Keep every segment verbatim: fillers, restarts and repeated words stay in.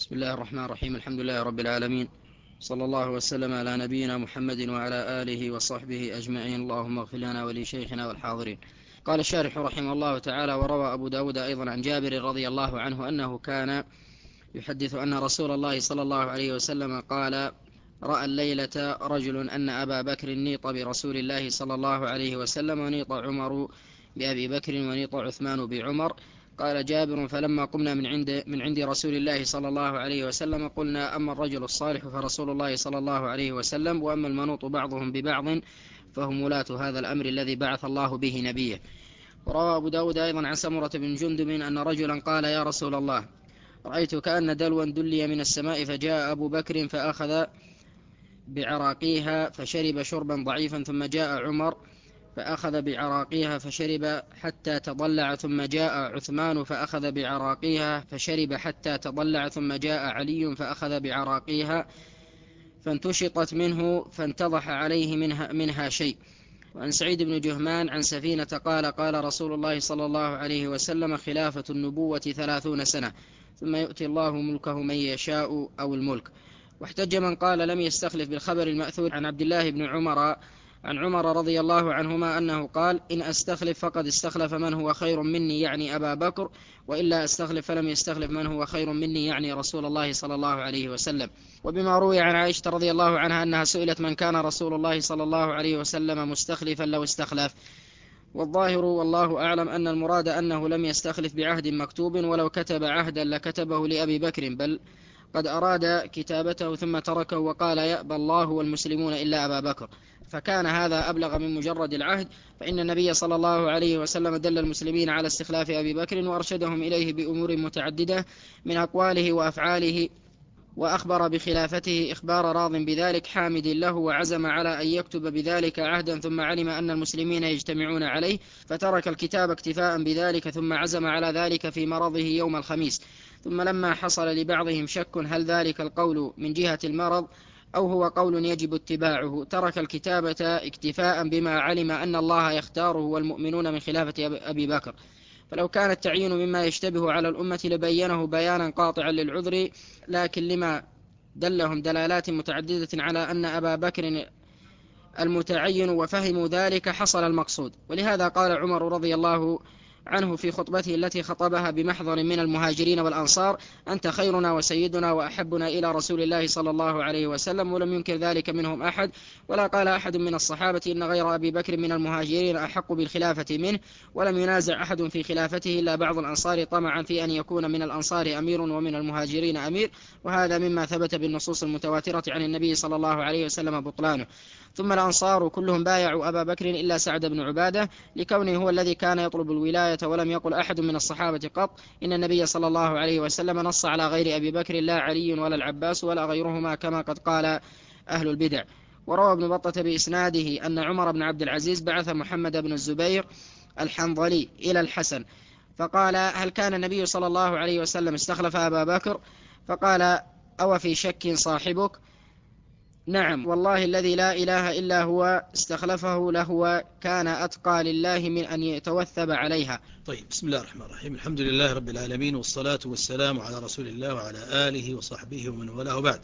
بسم الله الرحمن الرحيم. الحمد لله رب العالمين، صلى الله وسلم على نبينا محمد وعلى آله وصحبه أجمعين. اللهم اغفر لنا ولشيخنا والحاضرين. قال الشارح رحمه الله تعالى: وروى أبو داود أيضا عن جابر رضي الله عنه أنه كان يحدث أن رسول الله صلى الله عليه وسلم قال: رأى الليلة رجل أن أبا بكر نيط برسول الله صلى الله عليه وسلم، ونيط عمر بأبي بكر، ونيط عثمان بعمر. قال جابر: فلما قمنا من عند, من عند رسول الله صلى الله عليه وسلم قلنا: أما الرجل الصالح فرسول الله صلى الله عليه وسلم، وأما المنوط بعضهم ببعض فهم ولاة هذا الأمر الذي بعث الله به نبيه. وروى أبو داود أيضا عن سمرة بن جندب أن رجلا قال: يا رسول الله، رأيت كأن دلوا دلي من السماء، فجاء أبو بكر فأخذ بعراقيها فشرب شربا ضعيفا، ثم جاء عمر فأخذ بعراقيها فشرب حتى تضلع، ثم جاء عثمان فأخذ بعراقيها فشرب حتى تضلع، ثم جاء علي فأخذ بعراقيها فانتشطت منه فانتضح عليه منها, منها شيء. وعن سعيد بن جهمان عن سفينة قال: قال رسول الله صلى الله عليه وسلم: خلافة النبوة ثلاثون سنة، ثم يؤتي الله ملكه من يشاء أو الملك. واحتج من قال لم يستخلف بالخبر المأثور عن عبد الله بن عمر عن عمر رضي الله عنهما أنه قال: إن أستخلف فقد استخلف من هو خير مني، يعني أبا بكر، وإلا أستخلف فلم يستخلف من هو خير مني، يعني رسول الله صلى الله عليه وسلم. وبما روي عن عائشة رضي الله عنها أنها سئلت: من كان رسول الله صلى الله عليه وسلم مستخلفا لو استخلف؟ والظاهر والله أعلم أن المراد أنه لم يستخلف بعهد مكتوب، ولو كتب عهدا لكتبه لأبي بكر، بل قد أراد كتابته ثم تركه وقال: يأبى الله والمسلمون إلا أبا بكر، فكان هذا أبلغ من مجرد العهد. فإن النبي صلى الله عليه وسلم دل المسلمين على استخلاف أبي بكر وأرشدهم إليه بأمور متعددة من أقواله وأفعاله، وأخبر بخلافته إخبار راض بذلك حامد له، وعزم على أن يكتب بذلك عهدا، ثم علم أن المسلمين يجتمعون عليه فترك الكتاب اكتفاء بذلك، ثم عزم على ذلك في مرضه يوم الخميس. ثم لما حصل لبعضهم شك هل ذلك القول من جهة المرض أو هو قول يجب اتباعه، ترك الكتابة اكتفاء بما علم أن الله يختاره والمؤمنون من خلافة أبي بكر. فلو كان التعيين مما يشتبه على الأمة لبينه بيانا قاطعا للعذر، لكن لما دلهم دلالات متعددة على أن أبا بكر المتعين وفهموا ذلك حصل المقصود. ولهذا قال عمر رضي الله عنه في خطبته التي خطبها بمحضر من المهاجرين والأنصار: أنت خيرنا وسيدنا وأحبنا إلى رسول الله صلى الله عليه وسلم، ولم ينكر ذلك منهم أحد. ولا قال أحد من الصحابة إن غير أبي بكر من المهاجرين أحق بالخلافة منه، ولم ينازع أحد في خلافته إلا بعض الأنصار طمعا في أن يكون من الأنصار أمير ومن المهاجرين أمير، وهذا مما ثبت بالنصوص المتواترة عن النبي صلى الله عليه وسلم بطلانه. ثم الأنصار كلهم بايعوا أبا بكر إلا سعد بن عبادة، لكونه هو الذي كان يطلب الولاية، ولم يقل أحد من الصحابة قط إن النبي صلى الله عليه وسلم نص على غير أبي بكر لا علي ولا العباس ولا غيرهما كما قد قال أهل البدع. وروى ابن بطة بإسناده أن عمر بن عبد العزيز بعث محمد بن الزبير الحنظلي إلى الحسن فقال: هل كان النبي صلى الله عليه وسلم استخلف أبا بكر؟ فقال: أو في شك صاحبك؟ نعم والله الذي لا إله إلا هو استخلفه لهو كان أتقى لله من أن يتوثب عليها. طيب، بسم الله الرحمن الرحيم. الحمد لله رب العالمين، والصلاة والسلام على رسول الله وعلى آله وصحبه ومن والاه بعد.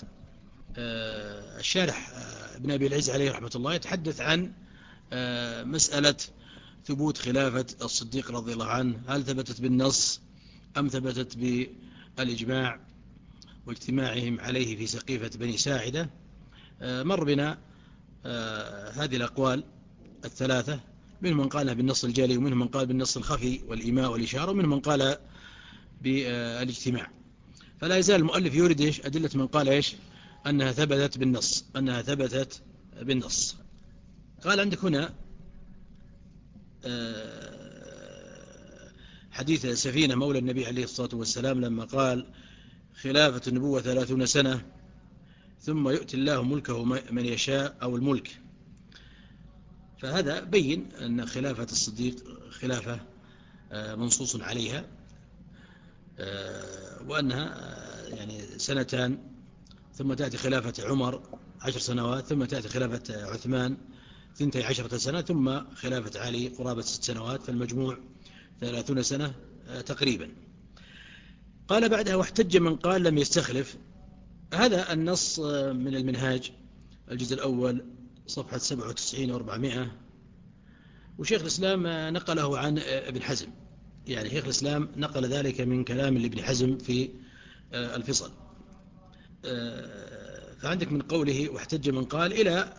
آه الشارح آه ابن أبي العز عليه رحمة الله يتحدث عن آه مسألة ثبوت خلافة الصديق رضي الله عنه، هل ثبتت بالنص أم ثبتت بالإجماع واجتماعهم عليه في سقيفة بني ساعدة. مر بنا هذه الأقوال الثلاثة، منهم من قالها بالنص الجلي، ومنهم من قال بالنص الخفي والإيماء والإشارة، ومنهم من قال بالاجتماع. فلا يزال المؤلف يورد إيش أدلة من قال إيش أنها ثبتت بالنص أنها ثبتت بالنص. قال عندك هنا حديث سفينة مولى النبي عليه الصلاة والسلام لما قال: خلافة النبوة ثلاثون سنة، ثم يؤتي الله ملكه من يشاء أو الملك. فهذا بين أن خلافة الصديق خلافة منصوص عليها، وأنها يعني سنتان، ثم تأتي خلافة عمر عشر سنوات، ثم تأتي خلافة عثمان ثنتي عشرة سنة، ثم خلافة علي قرابة ست سنوات، فالمجموع ثلاثون سنة تقريبا. قال بعدها واحتج من قال لم يستخلف. هذا النص من المنهاج الجزء الأول صفحة سبعة وتسعين وأربعمائة، وشيخ الإسلام نقله عن ابن حزم، يعني شيخ الإسلام نقل ذلك من كلام لابن حزم في الفصل. فعندك من قوله واحتج من قال إلى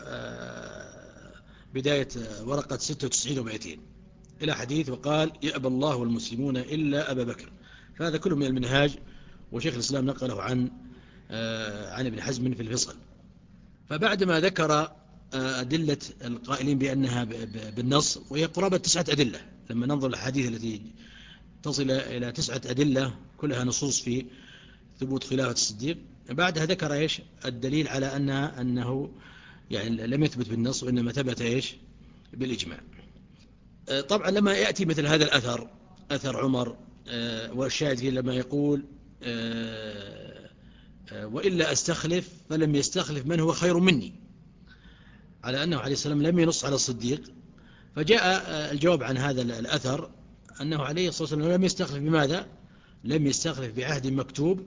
بداية ورقة ستة وتسعين ومائتين إلى حديث وقال يأبى الله والمسلمون إلا أبا بكر. فهذا كله من المنهاج، وشيخ الإسلام نقله عن عن ابن حزم في الفصل. فبعدما ذكر أدلة القائلين بأنها بالنص، وهي قرابة تسعة أدلة، لما ننظر الحديث التي تصل إلى تسعة أدلة كلها نصوص في ثبوت خلافة الصديق، بعدها ذكر إيش الدليل على أنها أنه يعني لم يثبت بالنص وإنما ثبت إيش بالإجماع. طبعا لما يأتي مثل هذا الأثر، أثر عمر، والشاهد فيه لما يقول وإلا أستخلف فلم يستخلف من هو خير مني، على أنه عليه السلام لم ينص على الصديق، فجاء الجواب عن هذا الأثر أنه عليه الصلاة والسلام لم يستخلف بماذا؟ لم يستخلف بعهد مكتوب.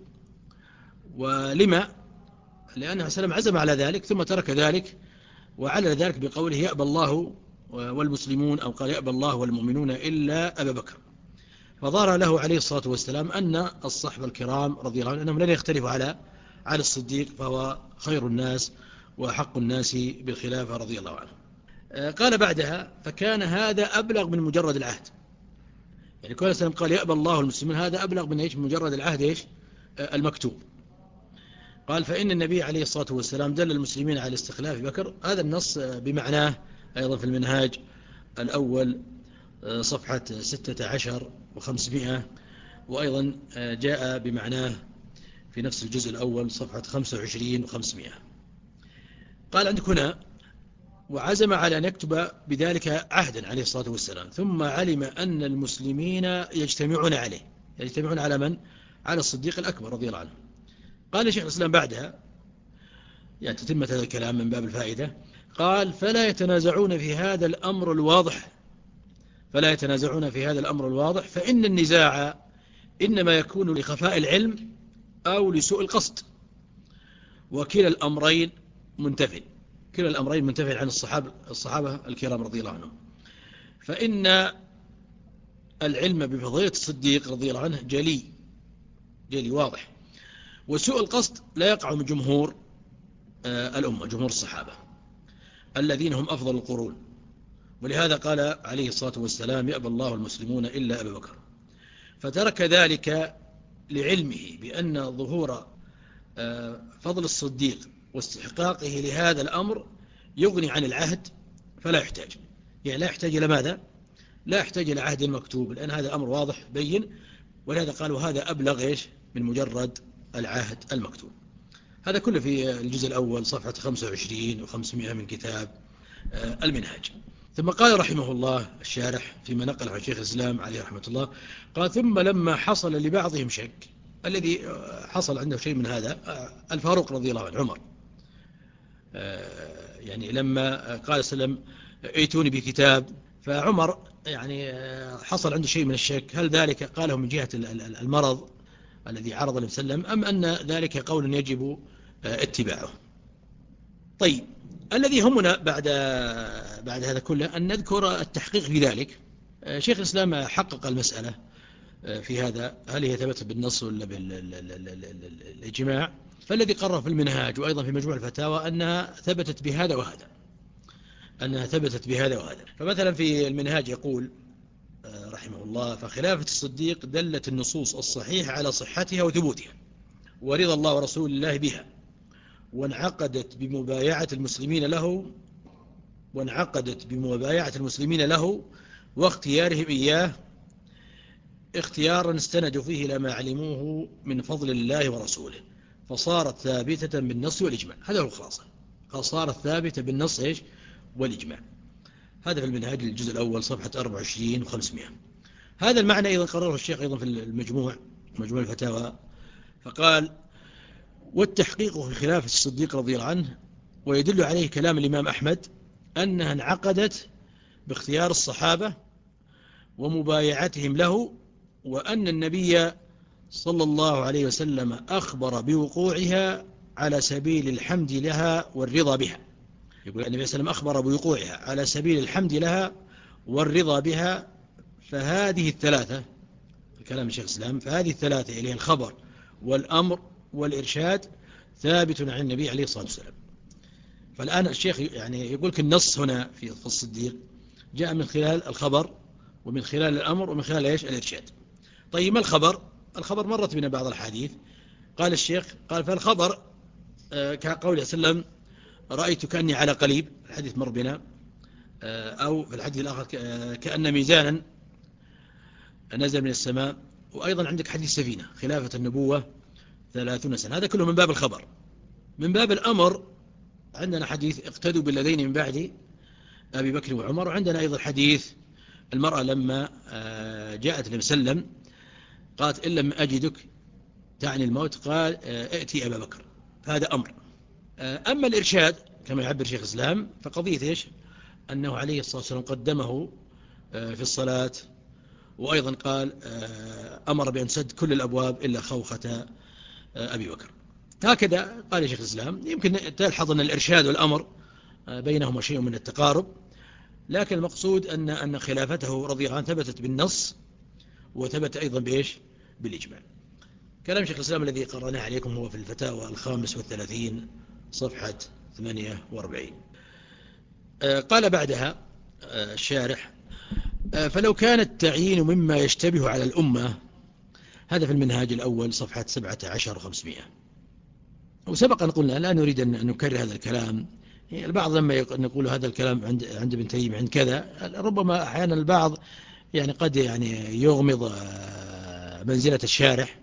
ولما؟ لأنه عليه السلام عزم على ذلك ثم ترك ذلك، وعلى ذلك بقوله يأبى الله والمسلمون، أو قال يأبى الله والمؤمنون إلا أبا بكر. فظهر له عليه الصلاة والسلام أن الصحابة الكرام رضي الله عنهم أنهم لن يختلفوا على على الصديق، فهو خير الناس وحق الناس بالخلافة رضي الله عنه. قال بعدها فكان هذا أبلغ من مجرد العهد، يعني كل سلام قال يأبى الله والمسلمون، هذا أبلغ من إيش؟ مجرد العهد إيش المكتوب. قال فإن النبي عليه الصلاة والسلام دل المسلمين على استخلاف بكر. هذا النص بمعناه أيضا في المنهاج الأول صفحة ستة عشر وخمسمائة، وأيضا جاء بمعناه في نفس الجزء الأول صفحة خمسة وعشرين وخمسمائة. قال عندك هنا وعزم على أن يكتب بذلك عهدا عليه الصلاة والسلام، ثم علم أن المسلمين يجتمعون عليه، يجتمعون على من؟ على الصديق الأكبر رضي الله عنه. قال شيخ الإسلام بعدها، يعني تتمة هذا الكلام من باب الفائدة، قال فلا يتنازعون في هذا الأمر الواضح، فلا يتنازعون في هذا الأمر الواضح، فإن النزاع إنما يكون لخفاء العلم أو لسوء القصد، وكلا الأمرين منتفل، كلا الأمرين منتفل عن الصحابة, الصحابة الكرام رضي الله عنهم. فإن العلم بفضيلة الصديق رضي الله عنه جلي، جلي واضح، وسوء القصد لا يقع من جمهور الأمة، جمهور الصحابة الذين هم أفضل القرون. ولهذا قال عليه الصلاة والسلام يأبى الله المسلمون إلا أبا بكر، فترك ذلك لعلمه بأن ظهور فضل الصديق واستحقاقه لهذا الأمر يغني عن العهد، فلا يحتاج، يعني لا يحتاج إلى ماذا؟ لا يحتاج إلى عهد مكتوب، لأن هذا أمر واضح بين. ولهذا قالوا هذا أبلغ إيش من مجرد العهد المكتوب. هذا كله في الجزء الأول صفحة خمسة وعشرين وخمسمائة من كتاب المنهاج. ثم قال رحمه الله الشارح فيما نقل عن شيخ الإسلام عليه رحمة الله، قال ثم لما حصل لبعضهم شك، الذي حصل عنده شيء من هذا الفاروق رضي الله عنه عمر، يعني لما قال سلم ائتوني بكتاب، فعمر يعني حصل عنده شيء من الشك، هل ذلك قاله من جهة المرض الذي عرض النبي صلى الله عليه وسلم، أم أن ذلك قول يجب اتباعه؟ طيب، الذي همنا بعد بعد هذا كله أن نذكر التحقيق في ذلك. شيخ الإسلام حقق المسألة في هذا، هل هي ثبتت بالنص ولا بالإجماع؟ فالذي قرر في المنهاج وأيضا في مجموع الفتاوى أنها ثبتت بهذا وهذا، أنها ثبتت بهذا وهذا. فمثلا في المنهاج يقول رحمه الله فخلافة الصديق دلت النصوص الصحيحة على صحتها وثبوتها ورضا الله ورسول الله بها، وانعقدت بمبايعة المسلمين له وانعقدت بمبايعة المسلمين له واختيارهم إياه اختيارا استندوا فيه إلى ما علموه من فضل الله ورسوله، فصارت ثابتة بالنص والإجماع. هذا هو الخلاصة، فصارت ثابتة بالنص إيش والإجماع. هذا في المنهاج الجزء الأول صفحة أربعة وعشرين وخمسمائة. هذا المعنى أيضا قرره الشيخ أيضا في المجموع، مجموع الفتاوى، فقال والتحقيق في خلافة الصديق رضي الله عنه، ويدل عليه كلام الإمام أحمد أنها انعقدت باختيار الصحابة ومبايعتهم له، وأن النبي صلى الله عليه وسلم أخبر بوقوعها على سبيل الحمد لها والرضا بها. يقول النبي صلى الله عليه وسلم أخبر بوقوعها على سبيل الحمد لها والرضا بها. فهذه الثلاثة، الكلام الشيخ الإسلام، فهذه الثلاثة اللي هي الخبر والأمر والإرشاد ثابت عن النبي عليه الصلاة والسلام. فالآن الشيخ يعني يقول لك النص هنا في الصديق جاء من خلال الخبر ومن خلال الأمر ومن خلال إيش؟ الإرشاد. طيب ما الخبر؟ الخبر مرت بنا بعض الحديث. قال الشيخ قال فالخبر آه كقوله صلى الله عليه وسلم رأيت كأني على قليب، الحديث مر بنا. آه أو في الحديث الآخر كأن ميزانا نزل من السماء. وأيضا عندك حديث سفينة خلافة النبوة ثلاثون سنة، هذا كله من باب الخبر. من باب الأمر عندنا حديث اقتدوا بالذين من بعد أبي بكر وعمر. وعندنا أيضا حديث المرأة لما جاءت النبي صلى الله عليه وسلم قالت إن لم أجدك تعني الموت، قال ائتي أبا بكر، فهذا أمر. أما الإرشاد كما يعبر شيخ الإسلام فقضية إيش؟ أنه عليه الصلاة والسلام قدمه في الصلاة، وأيضا قال أمر بأن سد كل الأبواب إلا خوخة أبي بكر. هكذا قال شيخ الإسلام. يمكن تلحظ أن الإرشاد والأمر بينهما شيء من التقارب، لكن المقصود أن أن خلافته رضي الله عنه ثبتت بالنص وثبت أيضا بإيش؟ بالإجماع. كلام شيخ الإسلام الذي قرأناه عليكم هو في الفتاوى الخامس والثلاثين صفحة ثمانية وأربعين. قال بعدها الشارح فلو كان التعيين مما يشتبه على الأمة، هذا في المنهاج الأول صفحة سبعة عشر وخمسمائة. وسبق أن قلنا لا نريد أن نكرر هذا الكلام. البعض لما نقول هذا الكلام عند عند ابن تيمية عند كذا، ربما أحيانا البعض يعني قد يعني يغمض منزلة الشارح.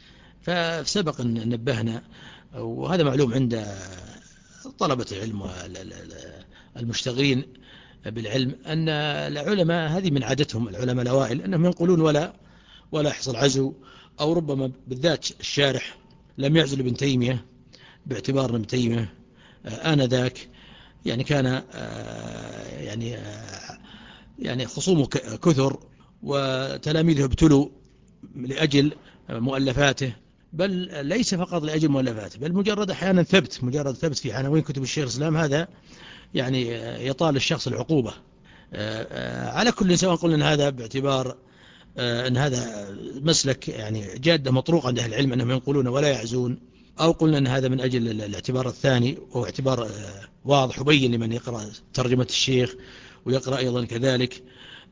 فسبق أن نبهنا، وهذا معلوم عند طلبة العلم والمشتغلين بالعلم، أن العلماء هذه من عادتهم، العلماء الأوائل أنهم ينقلون ولا ولا يحصل عزو. أو ربما بالذات الشارح لم يعزل ابن تيمية باعتبار ابن تيمية آنذاك يعني كان يعني يعني خصومه كثر وتلاميذه ابتلوا لأجل مؤلفاته، بل ليس فقط لأجل مؤلفاته، بل مجرد أحيانا ثبت مجرد ثبت في عناوين كتب الشيخ الإسلام، هذا يعني يطال الشخص العقوبة. على كل سواء قلنا أن هذا باعتبار أن هذا مسلك يعني جادة مطروق عند أهل العلم أنهم ينقلون ولا يعزون، أو قلنا أن هذا من أجل الاعتبار الثاني وهو اعتبار واضح وبين لمن يقرأ ترجمة الشيخ ويقرأ أيضا كذلك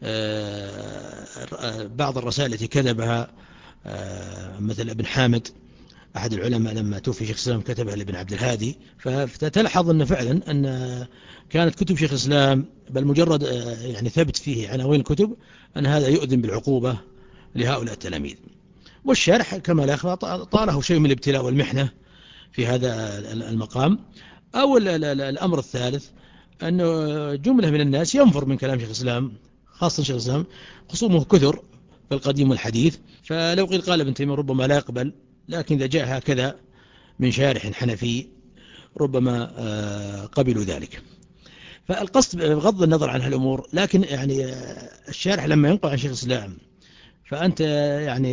بعض الرسائل التي كتبها مثل ابن حامد أحد العلماء لما توفي شيخ الإسلام كتبها لابن عبد الهادي. فتلحظ أن فعلا أن كانت كتب شيخ الإسلام بل مجرد يعني ثبت فيه عناوين الكتب أن هذا يؤذن بالعقوبة لهؤلاء التلاميذ. والشارح كما لا يخفى طاله شيء من الابتلاء والمحنة في هذا المقام. أو الأمر الثالث أنه جملة من الناس ينفر من كلام شيخ الإسلام، خاصة شيخ الإسلام خصومه كثر في القديم والحديث. فلو قيل قال ابن تيمية ربما لا يقبل، لكن إذا جاء هكذا من شارح حنفي ربما قبلوا ذلك. فالقصد بغض النظر عن هالأمور، لكن يعني الشارح لما ينقل عن شيخ الإسلام فأنت يعني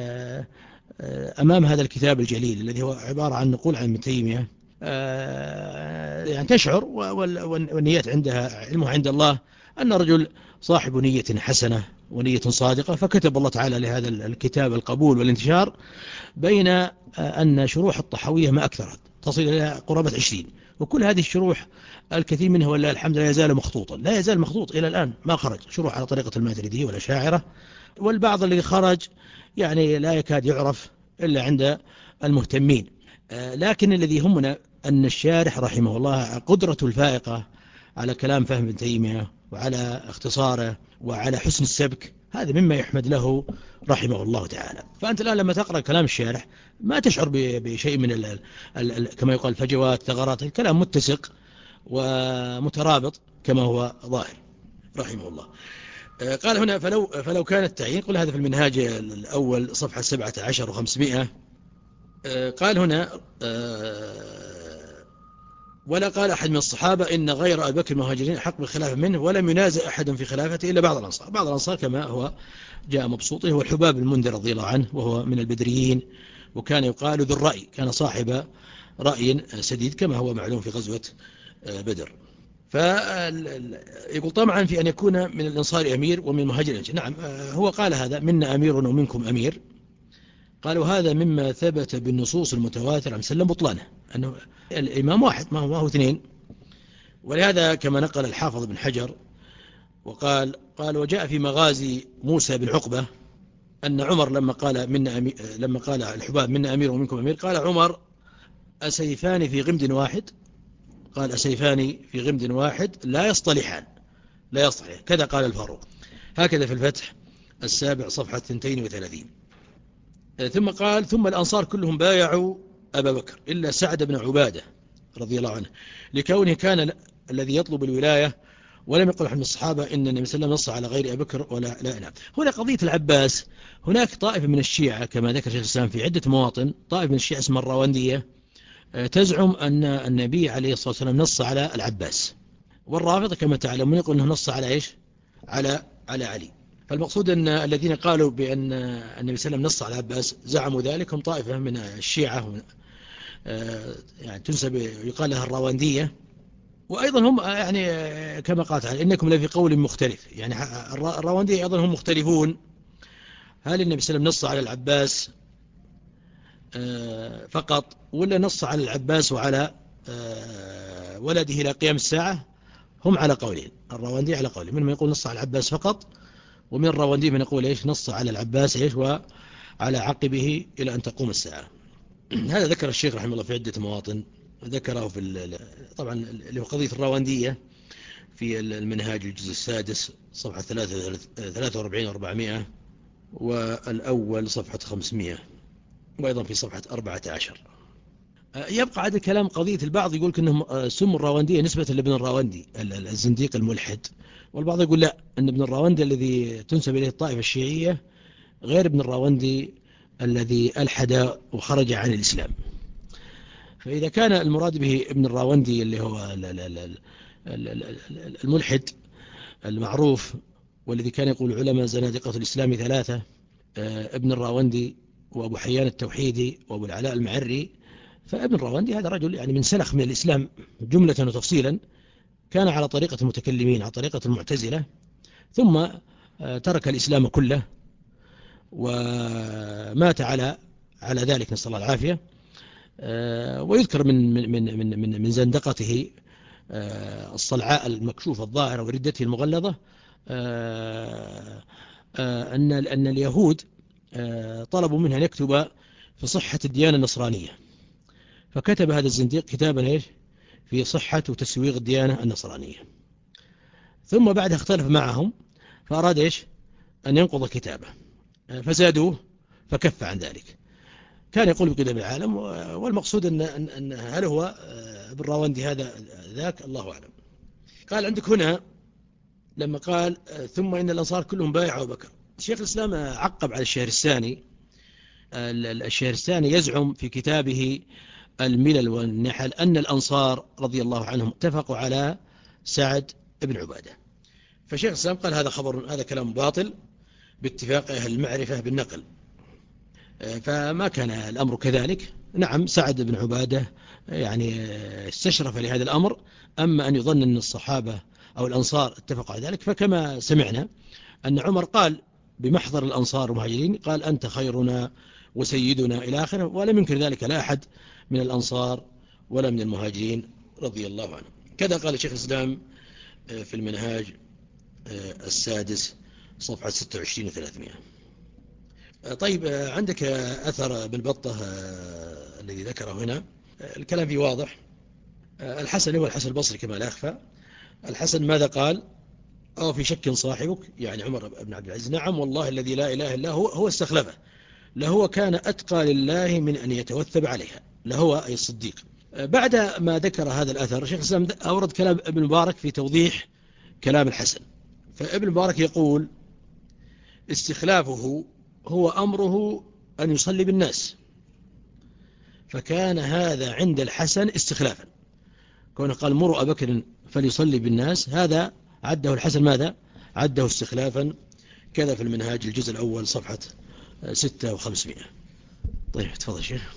أمام هذا الكتاب الجليل الذي هو عبارة عن نقول عن ابن تيمية، يعني تشعر والنيات عندها علمها عند الله أن رجل صاحب نية حسنة ونية صادقة، فكتب الله تعالى لهذا الكتاب القبول والانتشار، بين أن شروح الطحاوية ما أكثرت تصل إلى قرابة عشرين، وكل هذه الشروح الكثير منها والله الحمد لا يزال مخطوطا، لا يزال مخطوط إلى الآن، ما خرج شروح على طريقة الماتريدية والأشاعرة، والبعض الذي خرج يعني لا يكاد يعرف إلا عند المهتمين. لكن الذي يهمنا أن الشارح رحمه الله قدرته الفائقة على كلام فهم ابن تيمية وعلى اختصاره وعلى حسن السبك، هذا مما يحمد له رحمه الله تعالى. فأنت الآن لما تقرأ كلام الشارح ما تشعر بشيء من ال ال ال كما يقال فجوات ثغرات، الكلام متسق ومترابط كما هو ظاهر رحمه الله. قال هنا فلو, فلو كان التعيين، قل هذا في المنهاج الأول صفحة سبعة عشر وخمسمائة. قال هنا ولا قال أحد من الصحابة إن غير أبي بكر المهاجرين أحق بالخلافة منه، ولم ينازع أحد في خلافته إلا بعض الأنصار. بعض الأنصار كما هو جاء مبسوطه هو الحباب المنذر رضي الله عنه، وهو من البدريين، وكان يقال ذو الرأي، كان صاحب رأي سديد كما هو معلوم في غزوة بدر. فيقول طمعا في أن يكون من الأنصار أمير ومن المهاجرين. نعم هو قال هذا منا أمير ومنكم أمير، قالوا هذا مما ثبت بالنصوص المتواترة عن سلم بطلانه، أنه الإمام واحد ما هو, ما هو اثنين. ولهذا كما نقل الحافظ بن حجر وقال قال وجاء في مغازي موسى بن عقبة أن عمر لما قال منا أمير، لما قال الحباب منا أمير ومنكم أمير، قال عمر أسيفان في غمد واحد، قال أسيفان في غمد واحد لا يصطلحان، لا يصطلح، كذا قال الفاروق. هكذا في الفتح السابع صفحة اثنتين وثلاثين. ثم قال ثم الأنصار كلهم بايعوا أبا بكر إلا سعد بن عبادة رضي الله عنه، لكونه كان الذي يطلب الولاية، ولم يقل أحد من الصحابة إن النبي صلى الله عليه وسلم نص على غير أبي بكر ولا لا نعم. هنا قضية العباس، هناك طائفة من الشيعة كما ذكر شيخ الإسلام في عدة مواطن، طائفة من الشيعة اسمها الراوندية تزعم أن النبي عليه الصلاة والسلام نص على العباس، والرافضة كما تعلمون يقول أنه نص على إيش؟ على على علي. فالمقصود أن الذين قالوا بأن النبي صلى الله عليه وسلم نص على العباس زعموا ذلك هم طائفة من الشيعة يعني تنسب يقال لها الراوندية. وأيضا هم يعني كما قال تعالى إنكم لفي قول مختلف، يعني الراوندية أيضا هم مختلفون، هل النبي صلى الله عليه وسلم نص على العباس فقط ولا نص على العباس وعلى ولده إلى قيام الساعة؟ هم على قولين، الراوندية على قولين، من من يقول نص على العباس فقط، ومن الراوندية من يقول إيش نص على العباس إيش وعلى عقبه إلى أن تقوم الساعة. هذا ذكر الشيخ رحمه الله في عدة مواطن، ذكره في طبعا اللي هو قضية الراوندية في المنهاج الجزء السادس صفحة ثلاثة وأربعين وأربعمائة، والأول صفحة خمسمائة، وأيضا في صفحة أربعة عشر. يبقى عاد الكلام قضية البعض يقول أنهم سموا الراوندية نسبة لابن الراوندي الزنديق الملحد، والبعض يقول لا، أن ابن الراوندي الذي تنسب إليه الطائفة الشيعية غير ابن الراوندي الذي ألحد وخرج عن الإسلام. فإذا كان المراد به ابن الراوندي اللي هو الملحد المعروف والذي كان يقول علماء زنادقة الإسلام ثلاثة، ابن الراوندي وأبو حيان التوحيدي وأبو العلاء المعري، فابن الراوندي هذا رجل يعني من سلخ من الإسلام جملة وتفصيلا، كان على طريقة المتكلمين على طريقة المعتزلة، ثم ترك الإسلام كله ومات على على ذلك نسأل الله العافية. ويذكر من من من من من زندقته الصلعاء المكشوفة الظاهرة وردته المغلظة أن أن اليهود طلبوا منه أن يكتب في صحة الديانة النصرانية، فكتب هذا الزنديق كتابا إيش في صحة وتسويغ الديانة النصرانية، ثم بعدها اختلف معهم فأراد إيش أن ينقض كتابه فزادوه فكف عن ذلك. كان يقول بقدم العالم، والمقصود أن, أن هل هو ابن راوندي هذا ذاك الله أعلم. قال عندك هنا لما قال ثم إن الأنصار كلهم بايعوا بكر، الشيخ الإسلام عقب على الشهرستاني. الشهرستاني يزعم في كتابه الملل والنحل أن الأنصار رضي الله عنهم اتفقوا على سعد بن عبادة، فشيخ الإسلام قال هذا خبر، هذا كلام باطل باتفاق أهل المعرفة بالنقل، فما كان الأمر كذلك. نعم سعد بن عبادة يعني استشرف لهذا الأمر، أما أن يظن أن الصحابة أو الأنصار اتفقوا على ذلك، فكما سمعنا أن عمر قال بمحضر الأنصار والمهاجرين قال أنت خيرنا وسيدنا إلى آخره، ولم ينكر ذلك لا أحد من الأنصار ولا من المهاجرين رضي الله عنهم. كذا قال الشيخ الإسلام في المنهاج السادس صفحة ستة وعشرين وثلاثمائة. طيب عندك أثر ابن بطة الذي ذكره هنا، الكلام فيه واضح. الحسن هو الحسن البصري كما لا يخفى. الحسن ماذا قال؟ أو في شك صاحبك يعني عمر بن عبد العزيز؟ نعم والله الذي لا إله إلا هو هو استخلفه، لهو كان أتقى لله من أن يتوثب عليها، لهو أي الصديق. بعد ما ذكر هذا الأثر الشيخ الإسلام أورد كلام ابن مبارك في توضيح كلام الحسن. فابن مبارك يقول استخلافه هو أمره أن يصلي بالناس، فكان هذا عند الحسن استخلافا، كونه قال مروا أبا بكر فليصلي بالناس، هذا عده الحسن ماذا؟ عده استخلافا. كذا في المنهاج الجزء الأول صفحة ستة وخمسمائة. طيب تفضل شيخ.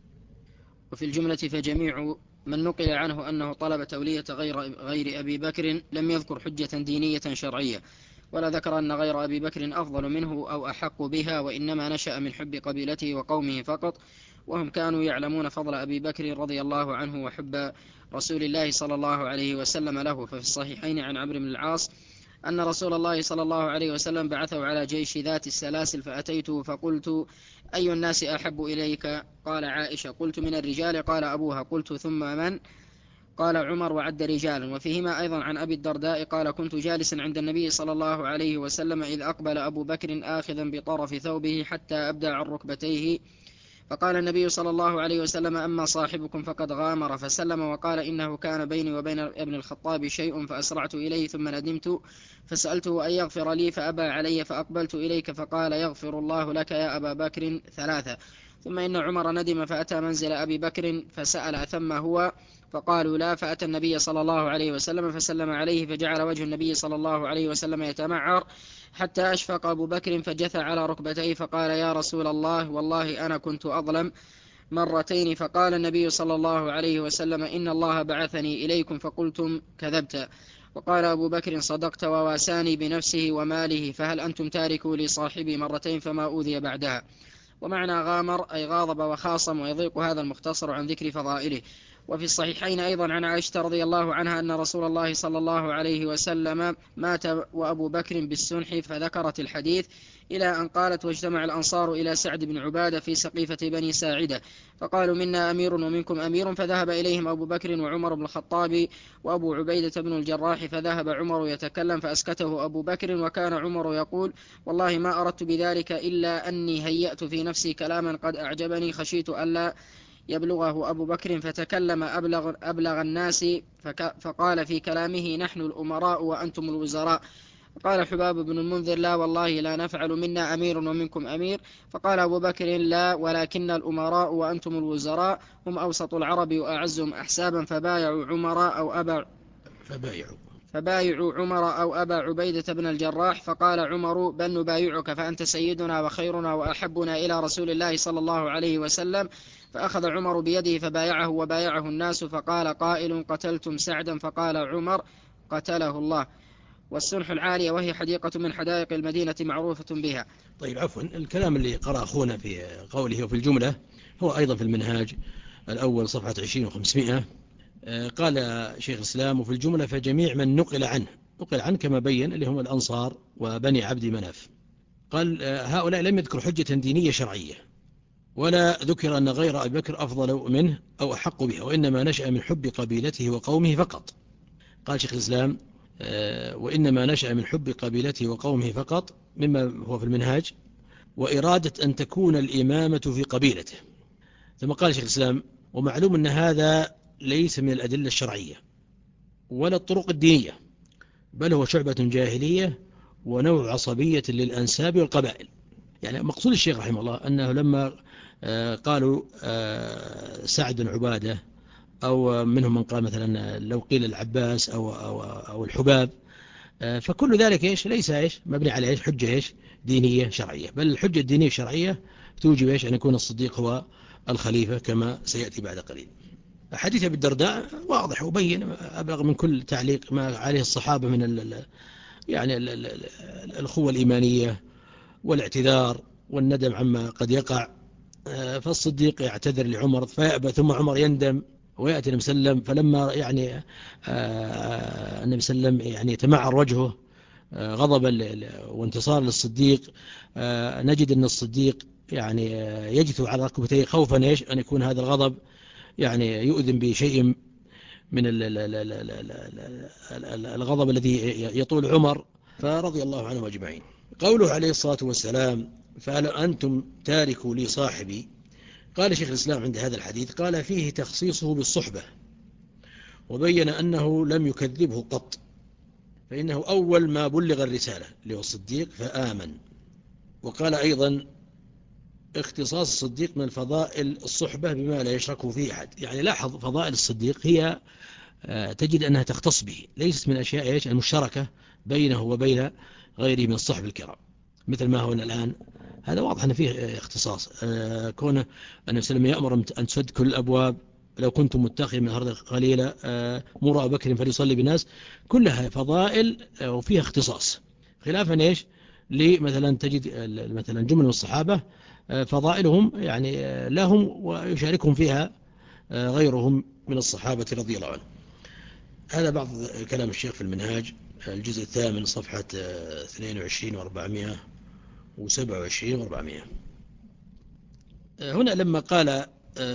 وفي الجملة فجميع من نقل عنه أنه طلب تولية غير, غير أبي بكر لم يذكر حجة دينية شرعية، ولا ذكر أن غير أبي بكر أفضل منه أو أحق بها، وإنما نشأ من حب قبيلته وقومه فقط، وهم كانوا يعلمون فضل أبي بكر رضي الله عنه وحب رسول الله صلى الله عليه وسلم له. ففي الصحيحين عن عمرو بن العاص أن رسول الله صلى الله عليه وسلم بعثه على جيش ذات السلاسل، فأتيته فقلت أي الناس أحب إليك؟ قال عائشة. قلت من الرجال؟ قال أبوها. قلت ثم من؟ قال عمر، وعد رجالا. وفيهما أيضا عن أبي الدرداء قال كنت جالسا عند النبي صلى الله عليه وسلم إذ أقبل أبو بكر آخذا بطرف ثوبه حتى أبدى عن ركبتيه، فقال النبي صلى الله عليه وسلم أما صاحبكم فقد غامر، فسلم وقال إنه كان بيني وبين ابن الخطاب شيء فأسرعت إليه ثم ندمت فسألته أن يغفر لي فأبى علي، فأقبلت إليك فقال يغفر الله لك يا أبا بكر ثلاثة. ثم إن عمر ندم فأتى منزل أبي بكر فسأل أثم هو؟ فقالوا لا، فأتى النبي صلى الله عليه وسلم فسلم عليه، فجعل وجه النبي صلى الله عليه وسلم يتمعر حتى أشفق أبو بكر فجثى على ركبتيه فقال يا رسول الله والله أنا كنت أظلم مرتين. فقال النبي صلى الله عليه وسلم إن الله بعثني إليكم فقلتم كذبت. وقال أبو بكر صدقت وواساني بنفسه وماله، فهل أنتم تاركوا لصاحبي مرتين فما أوذي بعدها؟ ومعنى غامر أي غاضب وخاصم، ويضيق هذا المختصر عن ذكر فضائله. وفي الصحيحين أيضا عن عائشة رضي الله عنها أن رسول الله صلى الله عليه وسلم مات وأبو بكر بالسنح، فذكرت الحديث إلى أن قالت واجتمع الأنصار إلى سعد بن عبادة في سقيفة بني ساعدة فقالوا منا أمير ومنكم أمير، فذهب إليهم أبو بكر وعمر بن الخطاب وأبو عبيدة بن الجراح، فذهب عمر يتكلم فأسكته أبو بكر، وكان عمر يقول والله ما أردت بذلك إلا أني هيأت في نفسي كلاما قد أعجبني خشيت ألا يبلغه أبو بكر، فتكلم أبلغ, أبلغ الناس فقال في كلامه نحن الأمراء وأنتم الوزراء. قال حباب بن المنذر لا والله لا نفعل منا أمير ومنكم أمير. فقال أبو بكر لا ولكن الأمراء وأنتم الوزراء هم أوسط العرب وأعزهم أحسابا، فبايعوا عمر أو أبا فبايعوا فبايعوا عمر أو أبا عبيدة بن الجراح. فقال عمر بل نبايعك فأنت سيدنا وخيرنا وأحبنا إلى رسول الله صلى الله عليه وسلم. فأخذ عمر بيده فبايعه وبايعه الناس، فقال قائل قتلتم سعدا؟ فقال عمر قتله الله. والسنح العالية وهي حديقة من حدائق المدينة معروفة بها. طيب عفوا، الكلام اللي قرأ أخونا في قوله وفي الجملة هو أيضا في المنهاج الأول صفحة عشرين وخمسمائة. قال شيخ الإسلام وفي الجملة فجميع من نقل عنه، نقل عنه كما بين اللي هم الأنصار وبني عبد مناف. قال هؤلاء لم يذكر حجة دينية شرعية، ولا ذكر أن غير أبي بكر أفضل منه أو أحق بها، وإنما نشأ من حب قبيلته وقومه فقط. قال شيخ الإسلام وإنما نشأ من حب قبيلته وقومه فقط، مما هو في المنهاج، وإرادة أن تكون الإمامة في قبيلته. ثم قال شيخ الإسلام ومعلوم أن هذا ليس من الأدلة الشرعية ولا الطرق الدينية، بل هو شعبة جاهلية ونوع عصبية للأنساب والقبائل. يعني مقصود الشيخ رحمه الله أنه لما قالوا سعد بن عبادة أو منهم من قال مثلا لو قيل العباس أو, أو, أو الحباب، فكل ذلك إيش ليس إيش مبني على إيش حجة إيش دينية شرعية، بل الحجة الدينية الشرعية توجب إيش أن يكون الصديق هو الخليفة كما سيأتي بعد قليل. حديث أبي الدرداء واضح وبين أبلغ من كل تعليق ما عليه الصحابة من ال يعني ال ال الأخوة الإيمانية والاعتذار والندم عما قد يقع. فالصديق يعتذر لعمر فيأبى، ثم عمر يندم ويأتي النبي صلى الله عليه وسلم، فلما يعني النبي صلى الله عليه وسلم يعني يتمعر وجهه غضبا وانتصار للصديق، نجد أن الصديق يعني يجثو على ركبتيه خوفا إيش أن يكون هذا الغضب يعني يؤذن بشيء من الغضب الذي يطول عمر، فرضي الله عنه أجمعين. قوله عليه الصلاة والسلام فهل أنتم تاركوا لي صاحبي؟ قال شيخ الإسلام عند هذا الحديث قال فيه تخصيصه بالصحبة، وبين أنه لم يكذبه قط، فإنه أول ما بلغ الرسالة اللي هو الصديق فآمن. وقال أيضا اختصاص الصديق من الفضائل الصحبة بما لا يشركه فيه أحد. يعني لاحظ فضائل الصديق هي تجد أنها تختص به، ليست من أشياء إيش المشتركة بينه وبين غيره من الصحب الكرام، مثل ما هو الآن. هذا واضح أن فيه اختصاص. كون أن النبي صلى الله عليه وسلم يأمر أن تسد كل الأبواب، لو كنتم متخذين من الأرض قليلا مروا أبا بكر فليصلي بالناس، كلها فضائل وفيها اختصاص، خلافا إيش لمثلا تجد مثلا جمل من الصحابة فضائلهم يعني لهم ويشاركهم فيها غيرهم من الصحابة رضي الله عنهم. هذا بعض كلام الشيخ في المنهاج الجزء الثامن صفحة اثنين وعشرين وأربعمائة وسبعة وعشرين وأربعمائة. هنا لما قال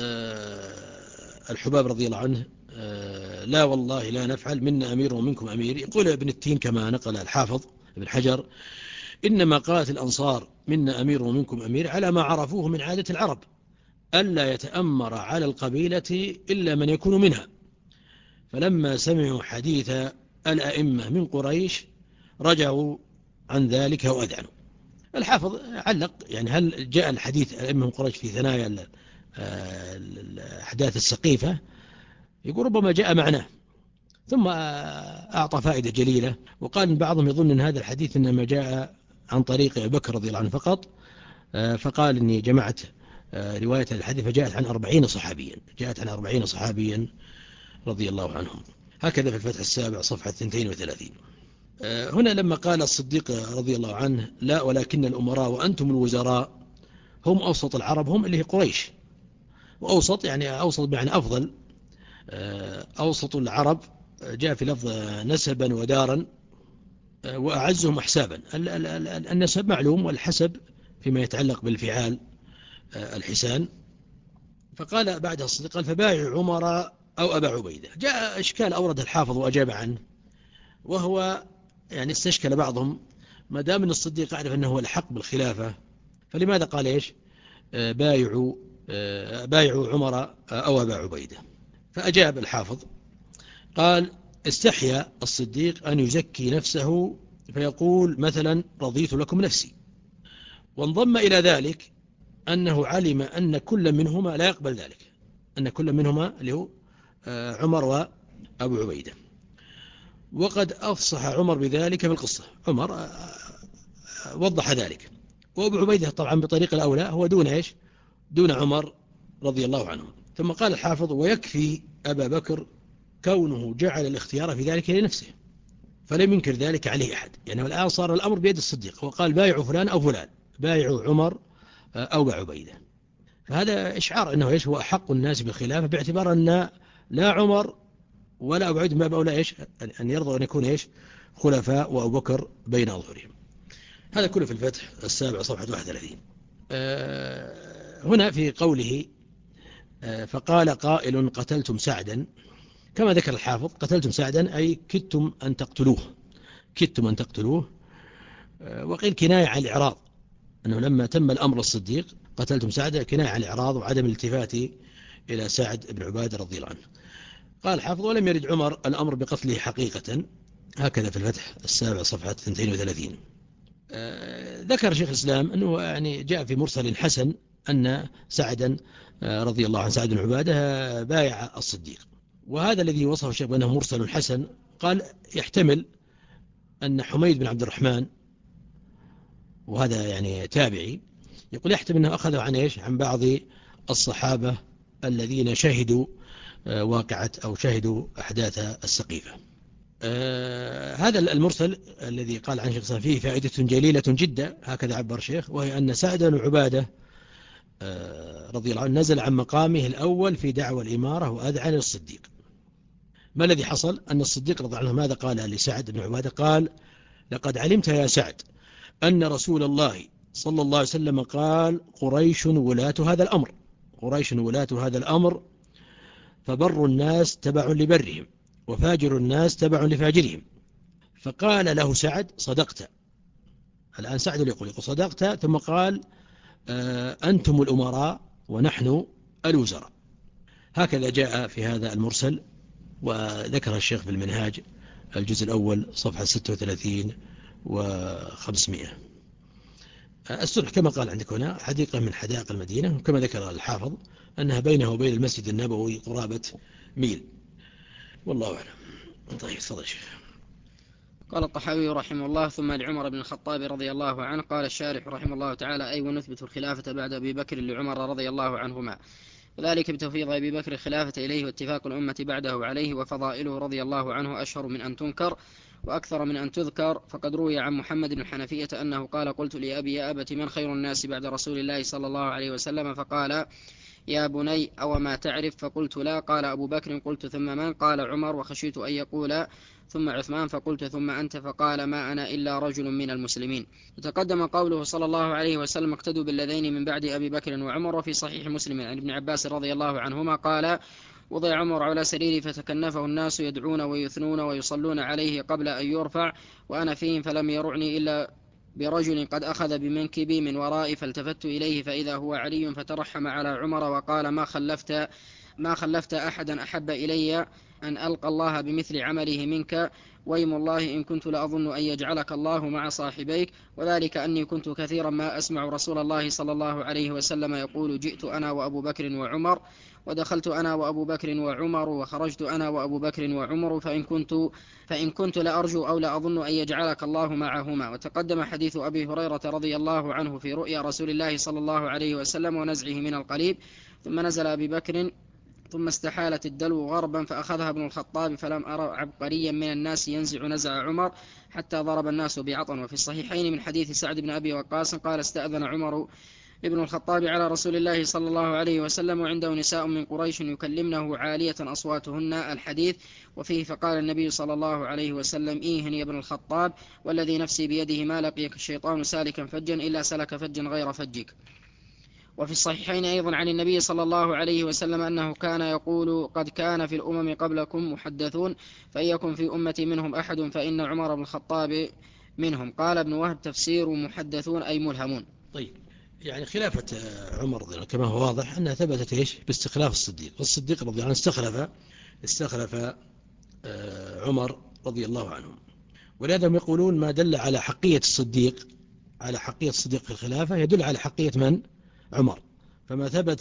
الحباب رضي الله عنه لا والله لا نفعل، منا أمير ومنكم أمير، يقول ابن التين كما نقل الحافظ ابن حجر إنما قالت الأنصار منا أمير ومنكم أمير على ما عرفوه من عادة العرب، ألا يتأمر على القبيلة إلا من يكون منها، فلما سمعوا حديث الأئمة من قريش رجعوا عن ذلك وأذعنوا. الحافظ علق يعني هل جاء الحديث الأئمة من قريش في ثنايا الأحداث السقيفة؟ يقول ربما جاء معناه، ثم أعطى فائدة جليلة، وقال بعضهم يظن أن هذا الحديث إنما جاء عن طريق أبي بكر رضي الله عنه فقط، فقال إني جمعت رواية الحديث فجاءت عن أربعين صحابيا، جاءت عن أربعين صحابيا رضي الله عنهم. هكذا في الفتح السابع صفحة اثنين وثلاثين. هنا لما قال الصديق رضي الله عنه لا ولكن الأمراء وأنتم الوزراء هم أوسط العرب، هم اللي هي قريش، وأوسط يعني أوسط يعني أفضل، أوسط العرب جاء في لفظ نسبا ودارا، وأعزهم أحسابا. النسب معلوم، والحسب فيما يتعلق بالفعال الحسان. فقال بعدها الصديق قال فبايع عمر أو أبا عبيدة. جاء إشكال أورد الحافظ وأجاب عنه، وهو يعني استشكل بعضهم ما دام أن الصديق يعرف أنه هو الحق بالخلافة، فلماذا قال إيش بايعوا بايعوا عمر أو أبا عبيدة؟ فأجاب الحافظ قال استحيا الصديق أن يزكي نفسه فيقول مثلا رضيت لكم نفسي، وانضم إلى ذلك أنه علم أن كل منهما لا يقبل ذلك، أن كل منهما اللي هو عمر وأبو عبيدة، وقد أفصح عمر بذلك في القصة. عمر وضح ذلك، وأبو عبيدة طبعا بطريق الأولى هو دون إيش دون عمر رضي الله عنه. ثم قال الحافظ ويكفي أبا بكر كونه جعل الاختيار في ذلك لنفسه، فلم ينكر ذلك عليه أحد، يعني الآن صار الأمر بيد الصديق، وقال بايعوا فلان أو فلان، بايعوا عمر أو أبا عبيدة. فهذا إشعار أنه إيش هو أحق الناس بالخلافة، باعتبار أن لا عمر ولا أبو عبيدة ما بأولى إيش أن يرضوا أن يكون إيش خلفاء وأبو بكر بين أظهرهم. هذا كله في الفتح السابع صفحة واحد وثلاثين. أه هنا في قوله أه فقال قائل قتلتم سعدا، كما ذكر الحافظ قتلتم سعدا أي كدتم أن تقتلوه، كدتم أن تقتلوه. أه وقيل كناية عن الإعراض، أنه لما تم الأمر الصديق قتلتم سعدا كناية عن الإعراض وعدم الالتفات إلى سعد بن عبادة رضي الله عنه. قال الحافظ ولم يرد عمر الأمر بقتله حقيقة، هكذا في الفتح السابع صفحة اثنين وثلاثين. أه ذكر شيخ الإسلام أنه يعني جاء في مرسل حسن أن سعدا رضي الله عن سعد بن عبادة بايع الصديق، وهذا الذي وصفه الشيخ بأنه مرسل حسن قال يحتمل أن حميد بن عبد الرحمن، وهذا يعني تابعي، يقول يحتمل أنه أخذه عن إيش عن بعض الصحابة الذين شهدوا واقعة أو شهدوا أحداث السقيفة. آه هذا المرسل الذي قال عن شيخ فيه فائدة جليلة جدا، هكذا عبر شيخ، وهي أن سعد بن عبادة آه رضي الله عنه نزل عن مقامه الأول في دعوى الإمارة وأذعن للصديق. ما الذي حصل؟ أن الصديق رضي الله عنه ماذا قال لسعد بن عبادة؟ قال لقد علمت يا سعد أن رسول الله صلى الله عليه وسلم قال قريش ولاة هذا الأمر، قريش ولاة هذا الأمر، فبر الناس تبع لبرهم وفاجر الناس تبع لفاجرهم. فقال له سعد صدقت. الآن سعد يقول يقول صدقت، ثم قال أنتم الأمراء ونحن الوزراء. هكذا جاء في هذا المرسل، وذكر الشيخ في المنهاج الجزء الأول صفحة ستة وثلاثين وخمسمائة. الصلح كما قال عندك هنا حديقة من حدائق المدينة، كما ذكر الحافظ أنها بينه وبين المسجد النبوي قرابة ميل. والله أعلم. طيب تفضل شيخ. قال الطحاوي رحمه الله: ثم لعمر بن الخطاب رضي الله عنه. قال الشارح رحمه الله تعالى: أي ونثبت الخلافة بعد أبي بكر لعمر رضي الله عنهما، وذلك بتفويض أبي بكر الخلافة إليه واتفاق الأمة بعده عليه، وفضائله رضي الله عنه أشهر من أن تنكر وأكثر من أن تذكر. فقد روي عن محمد بن حنفية أنه قال: قلت لأبي يا أبت من خير الناس بعد رسول الله صلى الله عليه وسلم؟ فقال: يا بني أو ما تعرف؟ فقلت: لا. قال: أبو بكر. قلت: ثم من؟ قال: عمر. وخشيت أن يقول: ثم عثمان. فقلت: ثم أنت؟ فقال: ما أنا إلا رجل من المسلمين. وتقدم قوله صلى الله عليه وسلم: اقتدوا بالذين من بعد أبي بكر وعمر. وفي صحيح مسلم عن ابن عباس رضي الله عنهما قال: وضع عمر على سريري فتكنفه الناس يدعون ويثنون ويصلون عليه قبل أن يرفع، وأنا فيهم، فلم يرعني إلا برجل قد أخذ بمنكبي من ورائي، فالتفت إليه فإذا هو علي، فترحم على عمر وقال: ما خلفت ما خلفت أحدا أحب إلي أن ألقى الله بمثل عمله منك، ويم الله إن كنت لأظن أن يجعلك الله مع صاحبيك، وذلك أني كنت كثيرا ما أسمع رسول الله صلى الله عليه وسلم يقول: جئت أنا وأبو بكر وعمر، ودخلت أنا وأبو بكر وعمر، وخرجت أنا وأبو بكر وعمر، فإن كنت فإن كنت لأرجو أو لأظن أن يجعلك الله معهما. وتقدم حديث أبي هريرة رضي الله عنه في رؤيا رسول الله صلى الله عليه وسلم ونزعه من القليب. ثم نزل أبي بكر ثم استحالت الدلو غربا فأخذها ابن الخطاب، فلم أرى عبقريا من الناس ينزع نزع عمر حتى ضرب الناس بعطن. وفي الصحيحين من حديث سعد بن أبي وقاص قال: استأذن عمر ابن الخطاب على رسول الله صلى الله عليه وسلم وعنده نساء من قريش يكلمنه عالية أصواتهن الحديث. وفيه فقال النبي صلى الله عليه وسلم: إيهن يا ابن الخطاب، والذي نفسي بيده ما لقيك الشيطان سالكا فجا إلا سلك فجا غير فجك. وفي الصحيحين أيضا عن النبي صلى الله عليه وسلم أنه كان يقول: قد كان في الأمم قبلكم محدثون، فإن يكن في أمتي منهم أحد فإن عمر بن الخطاب منهم. قال ابن وهب: تفسير محدثون أي ملهمون. طيب، يعني خلافة عمر رضي الله كما هو واضح أنها ثبتت إيش باستخلاف الصديق، والصديق رضي الله عنه استخلف استخلف عمر رضي الله عنه. ولهذا هم يقولون ما دل على حقية الصديق على حقية الصديق في الخلافة يدل على حقية من؟ عمر. فما ثبت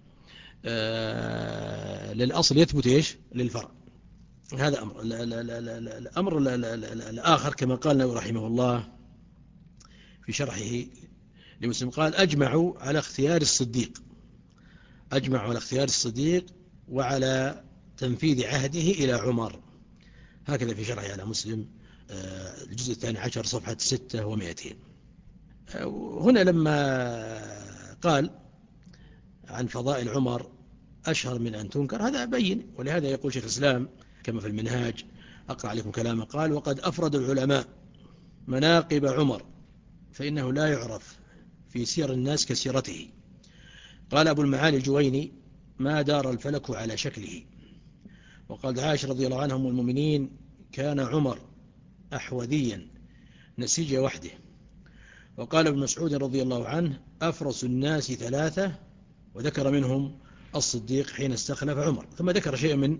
للأصل يثبت إيش؟ للفرع. هذا أمر. الأمر الآخر كما قال النووي رحمه الله في شرحه لمسلم قال: أجمعوا على اختيار الصديق أجمعوا على اختيار الصديق وعلى تنفيذ عهده إلى عمر. هكذا في شرحه على مسلم الجزء الثاني عشر صفحة ستة ومئتين. هنا لما قال عن فضائل عمر أشهر من أن تنكر هذا بين، ولهذا يقول شيخ الإسلام كما في المنهاج، أقرأ عليكم كلامه، قال: وقد أفرد العلماء مناقب عمر فإنه لا يعرف في سير الناس كسيرته. قال أبو المعالي الجويني: ما دار الفلك على شكله. وقال عائشة رضي الله عنهم والمؤمنين: كان عمر أحوذيا نسيج وحده. وقال ابن مسعود رضي الله عنه: أفرس الناس ثلاثة، وذكر منهم الصديق حين استخلف عمر، ثم ذكر شيئا من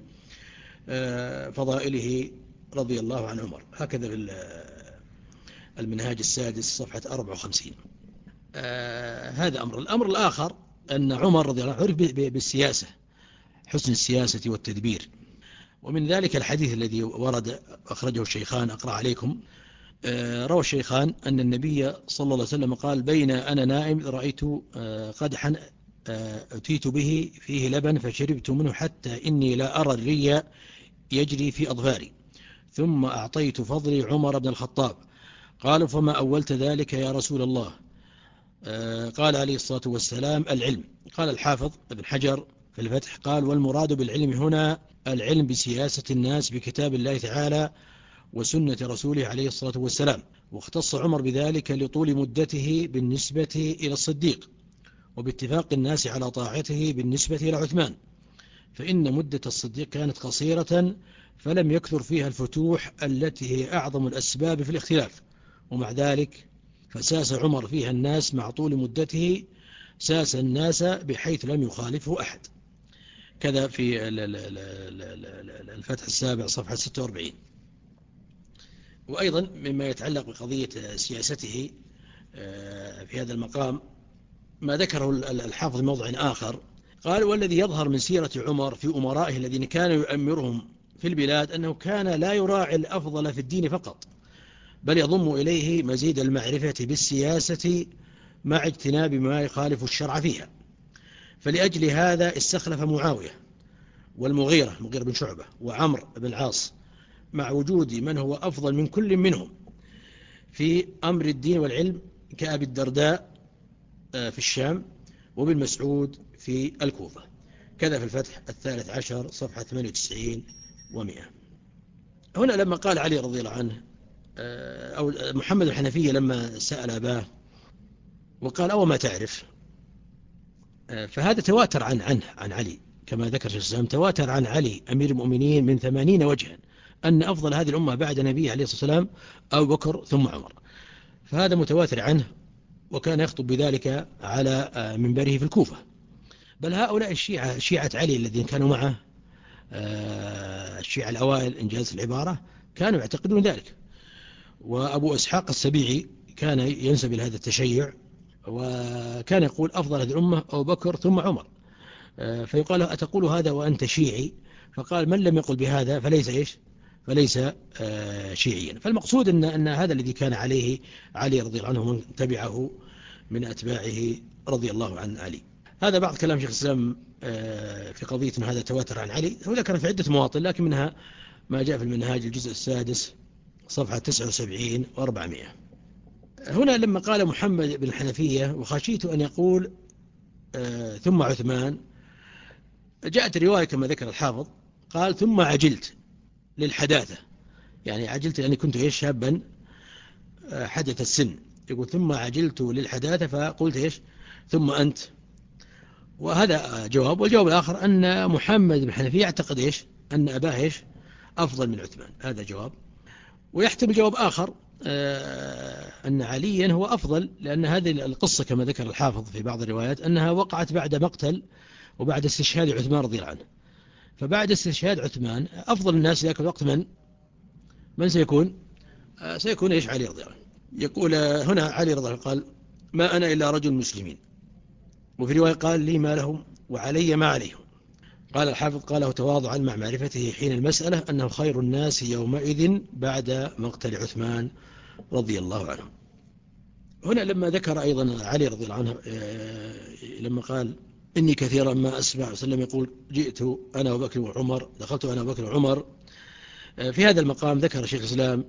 فضائله رضي الله عن عمر. هكذا في المنهاج السادس صفحة أربعة وخمسين. هذا أمر. الأمر الآخر أن عمر رضي الله عنه عرف بالسياسة، حسن السياسة والتدبير. ومن ذلك الحديث الذي ورد أخرجه الشيخان، أقرأ عليكم. روى الشيخان أن النبي صلى الله عليه وسلم قال: بين أنا نائم رأيت قدحا أتيت به فيه لبن فشربت منه حتى إني لا أرى الري يجري في أظفاري، ثم أعطيت فضلي عمر بن الخطاب. قالوا: فما أولت ذلك يا رسول الله؟ قال عليه الصلاة والسلام: العلم. قال الحافظ ابن حجر في الفتح قال: والمراد بالعلم هنا العلم بسياسة الناس بكتاب الله تعالى وسنة رسوله عليه الصلاة والسلام. واختص عمر بذلك لطول مدته بالنسبة إلى الصديق، وباتفاق الناس على طاعته بالنسبة إلى عثمان، فإن مدة الصديق كانت قصيرة فلم يكثر فيها الفتوح التي هي أعظم الأسباب في الاختلاف، ومع ذلك فساس عمر فيها الناس مع طول مدته ساس الناس بحيث لم يخالفه أحد. كذا في الفتح السابع صفحة ستة وأربعين. وأيضا مما يتعلق بقضية سياسته في هذا المقام ما ذكره الحافظ في موضع آخر، قال: والذي يظهر من سيرة عمر في أمرائه الذين كانوا يؤمرهم في البلاد أنه كان لا يراعي الأفضل في الدين فقط، بل يضم إليه مزيد المعرفة بالسياسة مع اجتناب ما يخالف الشرع فيها. فلأجل هذا استخلف معاوية والمغيرة مغيرة بن شعبة وعمر بن العاص مع وجود من هو أفضل من كل منهم في أمر الدين والعلم كأبي الدرداء في الشام وابن مسعود في الكوفة. كذا في الفتح الثالث عشر صفحة ثمانية وتسعين ومئة. هنا لما قال علي رضي الله عنه أو محمد الحنفية لما سأل أباه وقال أو ما تعرف، فهذا تواتر عن عنه عن علي كما ذكر شيخ الإسلام، تواتر عن علي أمير المؤمنين من ثمانين وجها أن أفضل هذه الأمة بعد نبي عليه الصلاة والسلام أبو بكر ثم عمر، فهذا متواتر عنه، وكان يخطب بذلك على منبره في الكوفة. بل هؤلاء الشيعة شيعة علي الذين كانوا معه الشيعة الأوائل إنجاز العبارة كانوا يعتقدون ذلك. وأبو إسحاق السبيعي كان ينسب إلى هذا التشيع، وكان يقول أفضل هذه الأمة أبو بكر ثم عمر، فيقال له أتقول هذا وأنت شيعي؟ فقال من لم يقل بهذا فليس إيش فليس شيعيا. فالمقصود أن, أن هذا الذي كان عليه علي رضي الله عنه من تبعه من أتباعه رضي الله عن علي. هذا بعض كلام شيخ الإسلام في قضية أن هذا تواتر عن علي، وذكر في عدة مواطن، لكن منها ما جاء في المنهاج الجزء السادس صفحة تسعة وسبعين وأربعمائة. هنا لما قال محمد بن الحنفية وخشيت أن يقول ثم عثمان، جاءت رواية كما ذكر الحافظ قال ثم عجلت للحداثة، يعني عجلت لأني كنت إيش شابا حدث السن، يقول ثم عجلت للحداثة فقلت إيش ثم أنت. وهذا جواب. والجواب الآخر أن محمد بن الحنفية يعتقد إيش أن أباه إيش أفضل من عثمان، هذا جواب. ويحتمل جواب آخر أن عليا هو أفضل، لأن هذه القصة كما ذكر الحافظ في بعض الروايات أنها وقعت بعد مقتل وبعد استشهاد عثمان رضي الله عنه، فبعد استشهاد عثمان أفضل الناس ذاك الوقت من من سيكون سيكون إيش علي رضي الله عنه. يقول هنا علي رضي الله عنه قال ما أنا إلا رجل مسلمين، وفي رواية قال لي ما لهم وعلي ما عليهم. قال الحافظ قاله تواضعا مع معرفته حين المسألة أنه خير الناس يومئذ بعد مقتل عثمان رضي الله عنه. هنا لما ذكر أيضا علي رضي الله عنه لما قال إني كثيرا ما أسمع وسلم يقول جئت أنا وبكر وعمر، دخلت أنا وبكر وعمر، في هذا المقام ذكر شيخ الإسلام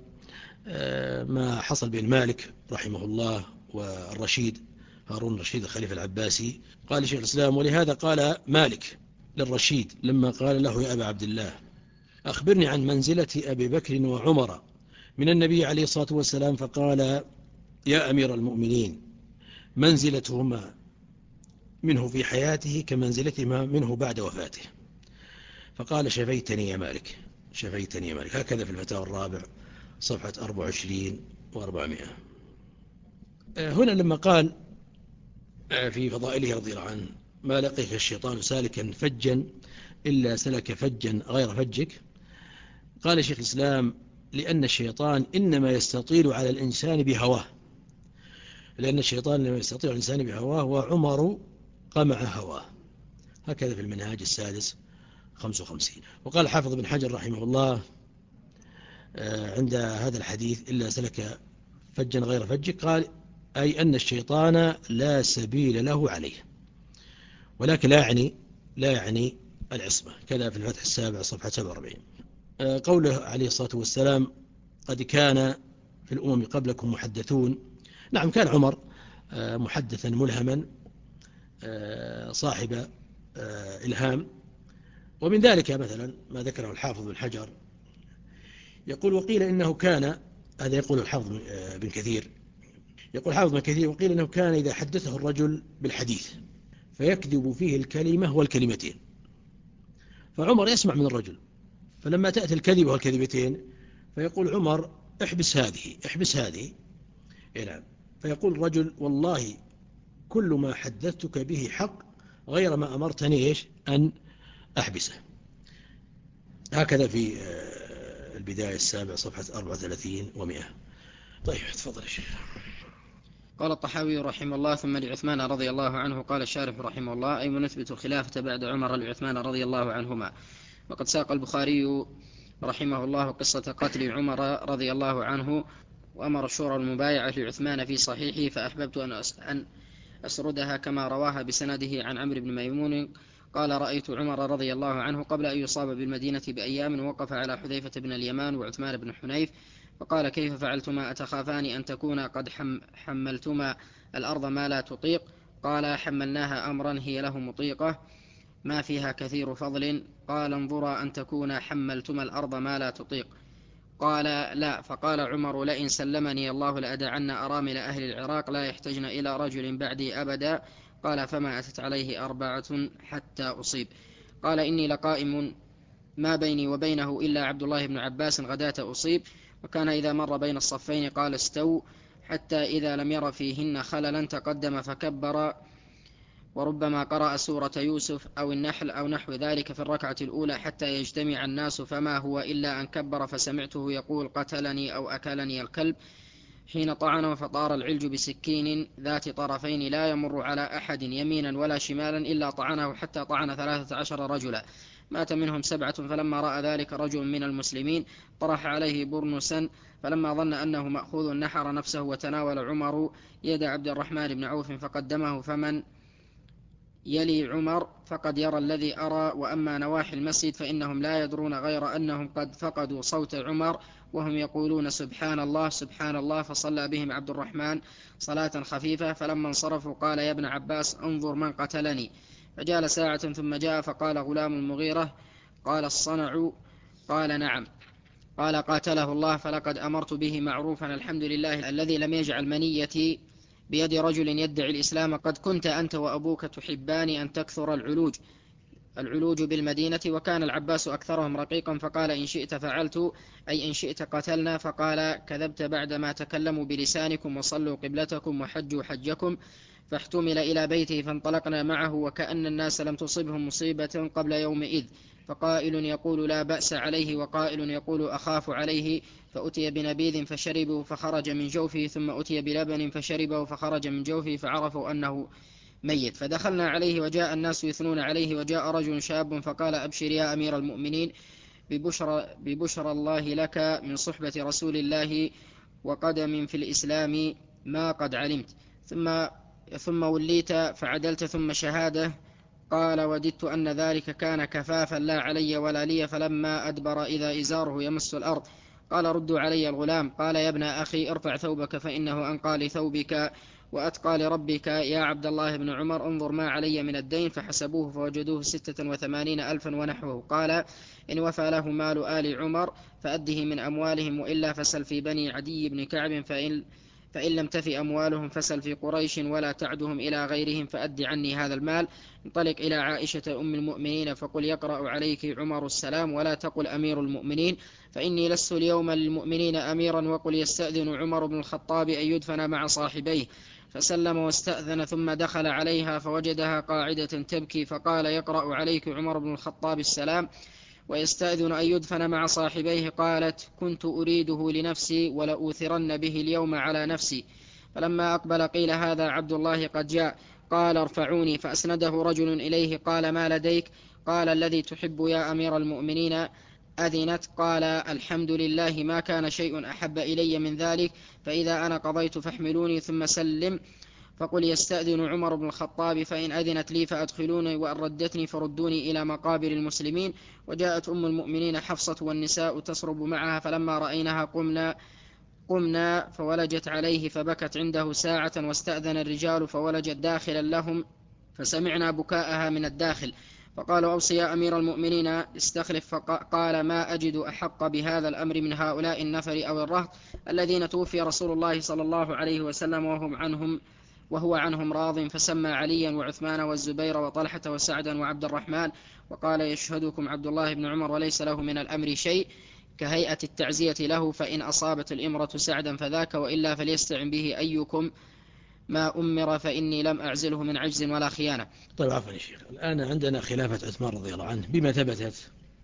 ما حصل بين مالك رحمه الله والرشيد هارون الرشيد الخليفة العباسي. قال شيخ الإسلام ولهذا قال مالك للرشيد لما قال له يا أبا عبد الله أخبرني عن منزلة أبي بكر وعمر من النبي عليه الصلاة والسلام، فقال يا أمير المؤمنين منزلتهما منه في حياته كمنزلتهما منه بعد وفاته. فقال شفيتني يا مالك شفيتني يا مالك. هكذا في الفتاوى الرابع صفحة أربعة وعشرين وأربعمائة. هنا لما قال في فضائله رضي الله عنه ما لقيك الشيطان سالكا فجا إلا سلك فجا غير فجك، قال شيخ الإسلام لأن الشيطان إنما يستطيل على الإنسان بهواه، لأن الشيطان إنما يستطيل على الإنسان بهواه وعمر قمع هواه. هكذا في المنهاج السادس خمسة وخمسين. وقال حافظ بن حجر رحمه الله عند هذا الحديث إلا سلك فجا غير فجك، قال أي أن الشيطان لا سبيل له عليه، ولكن لا يعني لا يعني العصمة. كذا في الفتح السابع صفحة سبعة وأربعين. قوله عليه الصلاة والسلام قد كان في الأمم قبلكم محدثون، نعم كان عمر محدثا ملهما صاحب إلهام. ومن ذلك مثلا ما ذكره الحافظ بن حجر يقول وقيل إنه كان، هذا يقول الحافظ بن كثير، يقول حافظ بن كثير وقيل إنه كان إذا حدثه الرجل بالحديث فيكذب فيه الكلمة والكلمتين، فعمر يسمع من الرجل، فلما تأتي الكذبة والكذبتين فيقول عمر احبس هذه احبس هذه نعم، فيقول الرجل والله كل ما حدثتك به حق غير ما أمرتني إيش أن أحبسه. هكذا في البداية السابع صفحة أربعة وثلاثين ومئة. طيب تفضل يا شيخ. قال الطحاوي رحمه الله ثم لعثمان رضي الله عنه. قال الشارح رحمه الله أي نثبت الخلافة بعد عمر لعثمان رضي الله عنهما. وقد ساق البخاري رحمه الله قصة قتل عمر رضي الله عنه، وأمر الشورى المبايعة لعثمان في صحيحه، فأحببت أن أسردها كما رواها بسنده عن عمرو بن ميمون قال: رأيت عمر رضي الله عنه قبل أن يصاب بالمدينة بأيام وقف على حذيفة بن اليمان وعثمان بن حنيف فقال: كيف فعلتما؟ أتخافان أن تكون قد حملتما الأرض ما لا تطيق؟ قال: حملناها أمرا هي له مطيقة ما فيها كثير فضل. قال: انظرا أن تكون حملتما الأرض ما لا تطيق. قال: لا. فقال عمر: لئن سلمني الله لأدعن أرامل أهل العراق لا يحتجن إلى رجل بعدي أبدا. قال: فما أتت عليه أربعة حتى أصيب. قال: إني لقائم ما بيني وبينه إلا عبد الله بن عباس غداة أصيب. وكان إذا مر بين الصفين قال: استو، حتى إذا لم ير فيهن خللا تقدم فكبر، وربما قرأ سورة يوسف أو النحل أو نحو ذلك في الركعة الأولى حتى يجتمع الناس، فما هو إلا أن كبر فسمعته يقول: قتلني أو أكلني الكلب، حين طعنه فطار العلج بسكين ذات طرفين لا يمر على أحد يمينا ولا شمالا إلا طعنه، حتى طعن ثلاثة عشر رجلا مات منهم سبعة. فلما رأى ذلك رجل من المسلمين طرح عليه برنسا، فلما ظن أنه مأخوذ نحر نفسه، وتناول عمر يد عبد الرحمن بن عوف فقدمه، فمن يلي عمر فقد يرى الذي أرى، وأما نواحي المسجد فإنهم لا يدرون غير أنهم قد فقدوا صوت عمر وهم يقولون: سبحان الله سبحان الله. فصلى بهم عبد الرحمن صلاة خفيفة، فلما انصرفوا قال: يا ابن عباس انظر من قتلني. فجال ساعة ثم جاء فقال: غلام المغيرة. قال: الصنع؟ قال: نعم. قال: قاتله الله، فلقد أمرت به معروفا الحمد لله الذي لم يجعل منيتي بيد رجل يدعي الإسلام. قد كنت أنت وأبوك تحبان أن تكثر العلوج العلوج بالمدينة، وكان العباس أكثرهم رقيقا، فقال: إن شئت فعلت، أي إن شئت قتلنا. فقال: كذبت بعدما تكلموا بلسانكم وصلوا قبلتكم وحجوا حجكم. فاحتمل إلى بيته فانطلقنا معه، وكأن الناس لم تصبهم مصيبة قبل يومئذ، فقائل يقول: لا بأس عليه، وقائل يقول: أخاف عليه. فأتي بنبيذ فشربه فخرج من جوفه، ثم أتي بلبن فشربه فخرج من جوفه، فعرفوا أنه ميت. فدخلنا عليه وجاء الناس يثنون عليه، وجاء رجل شاب فقال: أبشر يا أمير المؤمنين ببشرى, ببشرى الله لك من صحبة رسول الله وقدم في الإسلام ما قد علمت، ثم, ثم وليت فعدلت ثم شهادة. قال: وددت أن ذلك كان كفافا لا علي ولا لي. فلما أدبر إذا إزاره يمس الأرض قال: ردوا علي الغلام. قال: يا ابن أخي ارفع ثوبك فإنه أنقى لثوبك وأتقى لربك. يا عبد الله بن عمر انظر ما علي من الدين. فحسبوه فوجدوه ستة وثمانين ألفا ونحوه. قال: إن وفى له مال آل عمر فأده من أموالهم، وإلا فسل في بني عدي بن كعب، فإن, فإن لم تفي أموالهم فسل في قريش ولا تعدهم إلى غيرهم، فأد عني هذا المال. انطلق إلى عائشة أم المؤمنين فقل: يقرأ عليك عمر السلام، ولا تقل أمير المؤمنين، فإني لست اليوم للمؤمنين أميرا. وقل: يستأذن عمر بن الخطاب أن يدفن مع صاحبيه. فسلم واستأذن، ثم دخل عليها فوجدها قاعدة تبكي، فقال: يقرأ عليك عمر بن الخطاب السلام ويستأذن أن يدفن مع صاحبيه. قالت: كنت أريده لنفسي ولأوثرن به اليوم على نفسي. فلما أقبل قيل: هذا عبد الله قد جاء. قال: ارفعوني. فأسنده رجل إليه. قال: ما لديك؟ قال: الذي تحب يا أمير المؤمنين أذنت. قال: الحمد لله، ما كان شيء أحب إلي من ذلك. فإذا أنا قضيت فاحملوني ثم سلم، فقل: يستأذن عمر بن الخطاب، فإن أذنت لي فأدخلوني، وأن ردتني فردوني إلى مقابر المسلمين. وجاءت أم المؤمنين حفصة والنساء تسرب معها، فلما رأيناها قمنا قمنا فولجت عليه فبكت عنده ساعة، واستأذن الرجال فولجت داخلا لهم، فسمعنا بكاءها من الداخل. فقالوا: أوصي يا أمير المؤمنين استخلف. فقال: ما أجد أحق بهذا الأمر من هؤلاء النفر أو الرهط الذين توفي رسول الله صلى الله عليه وسلم وهم عنهم وهو عنهم راض. فسمى عليا وعثمان والزبير وطلحة وسعدا وعبد الرحمن، وقال: يشهدكم عبد الله بن عمر وليس له من الأمر شيء، كهيئة التعزية له، فإن أصابت الإمرة سعدا فذاك، وإلا فليستعن به أيكم ما أمر، فإني لم أعزله من عجز ولا خيانة. طيب عفوا يا شيخ، الآن عندنا خلافة عثمان رضي الله عنه بما ثبتت،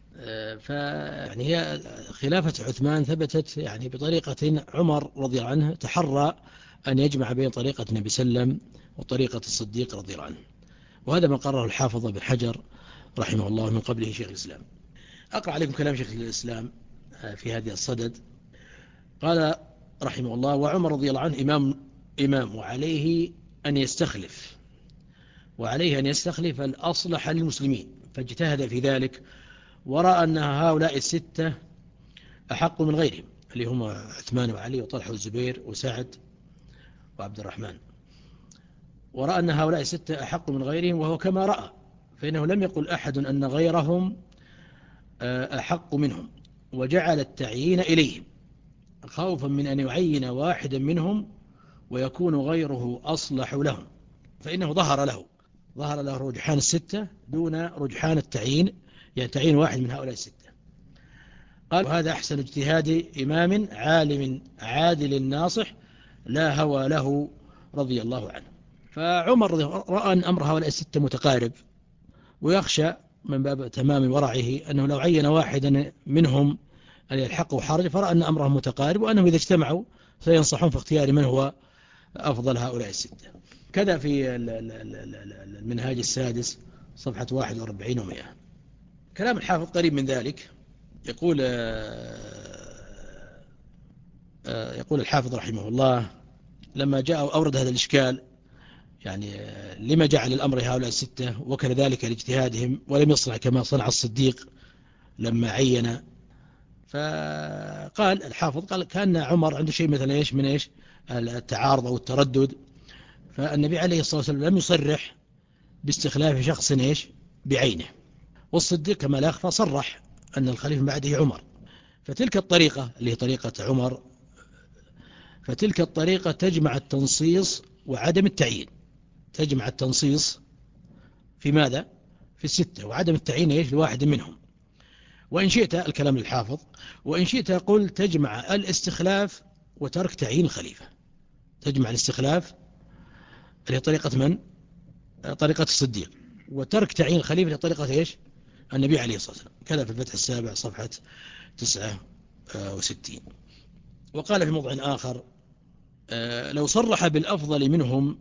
فيعني هي خلافة عثمان ثبتت يعني بطريقة عمر رضي الله عنه تحرى أن يجمع بين طريقة النبي صلى الله عليه وسلم وطريقة الصديق رضي الله عنه، وهذا ما قرره الحافظ بن حجر رحمه الله من قبله شيخ الإسلام. أقرأ عليكم كلام شيخ الإسلام في هذه الصدد. قال رحمه الله: وعمر رضي الله عنه إمام إمام وعليه أن يستخلف وعليه أن يستخلف الأصلح للمسلمين، فاجتهد في ذلك ورأى أن هؤلاء الستة أحق من غيرهم، اللي هم عثمان وعلي وطلحة والزبير وسعد وعبد الرحمن، ورأى أن هؤلاء الستة أحق من غيرهم، وهو كما رأى، فإنه لم يقل أحد أن غيرهم أحق منهم، وجعل التعيين إليهم خوفا من أن يعين واحدا منهم ويكون غيره أصلح لهم، فإنه ظهر له ظهر له رجحان الستة دون رجحان التعيين، يعني تعيين واحد من هؤلاء الستة. قال: هذا أحسن اجتهاد إمام عالم عادل ناصح لا هوى له رضي الله عنه. فعمر رأى أن أمر هؤلاء الستة متقارب، ويخشى من باب تمام ورعه أنه لو عين واحدا منهم أن يلحقه حرج، فرأى أن أمرهم متقارب، وأنهم إذا اجتمعوا سينصحون في اختيار من هو أفضل هؤلاء الستة. كذا في المنهاج السادس صفحة واحد وأربعين ومئة. كلام الحافظ قريب من ذلك. يقول يقول الحافظ رحمه الله: لما جاء أورد هذا الإشكال، يعني لما جعل الأمر هؤلاء الستة وكان ذلك لاجتهادهم ولم يصنع كما صنع الصديق لما عين، فقال الحافظ قال كان عمر عنده شيء مثلا إيش من إيش التعارض أو التردد، فالنبي عليه الصلاة والسلام لم يصرح باستخلاف شخص إيش بعينه، والصديق كما لا يخفى صرح أن الخليفة بعده عمر، فتلك الطريقة اللي هي طريقة عمر، فتلك الطريقة تجمع التنصيص وعدم التعيين، تجمع التنصيص في ماذا؟ في الستة، وعدم التعيين إيش لواحد منهم. وإن شئت الكلام للحافظ، وإن شئت قل تجمع الاستخلاف وترك تعيين الخليفة، تجمع الاستخلاف اللي هي طريقة من؟ طريقة الصديق، وترك تعيين الخليفة لطريقة إيش؟ النبي عليه الصلاة والسلام. كذا في الفتح السابع صفحة تسعة وستين. وقال في موضع آخر: لو صرح بالأفضل منهم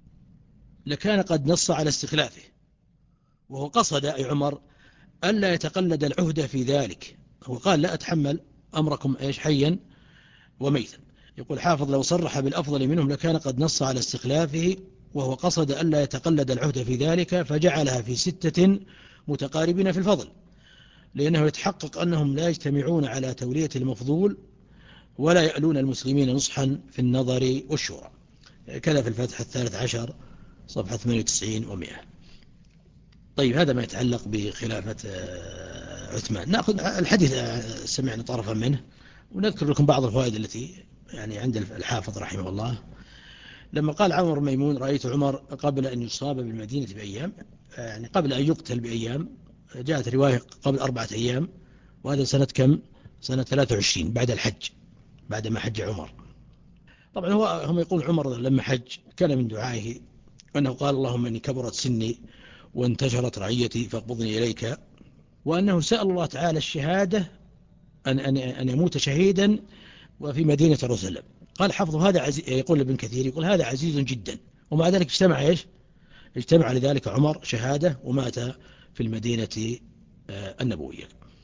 لكان قد نص على استخلافه، وهو قصد أي عمر ألا يتقلد العهدة في ذلك، هو قال: لا أتحمل أمركم إيش حيا وميتا. يقول حافظ: لو صرح بالأفضل منهم لكان قد نص على استخلافه، وهو قصد ألا يتقلد العهدة في ذلك، فجعلها في ستة متقاربين في الفضل، لأنه يتحقق أنهم لا يجتمعون على تولية المفضول ولا يألون المسلمين نصحا في النظر والشورى. كذا في الفتح الثالث عشر صفحة ثمانية وتسعين ومئة. طيب، هذا ما يتعلق بخلافة عثمان. نأخذ الحديث سمعنا طرفا منه، ونذكر لكم بعض الفوائد التي يعني عند الحافظ رحمه الله. لما قال عمر ميمون: رأيت عمر قبل أن يصاب بالمدينة بأيام، يعني قبل أن يقتل بأيام، جاءت رواية قبل أربعة أيام، وهذا سنة كم؟ سنة ثلاثة وعشرين بعد الحج، بعد ما حج عمر. طبعا هو هم يقول عمر لما حج كان من دعائه أنه قال: اللهم إني كبرت سني وانتشرت رعيتي فاقبضني إليك، وأنه سأل الله تعالى الشهادة أن, أن, أن يموت شهيدا وفي مدينة رسول. قال حفظه هذا عزيز، يقول ابن كثير يقول هذا عزيز جدا، ومع ذلك اجتمع إيش؟ اجتمع لذلك عمر شهادة ومات في المدينة النبوية.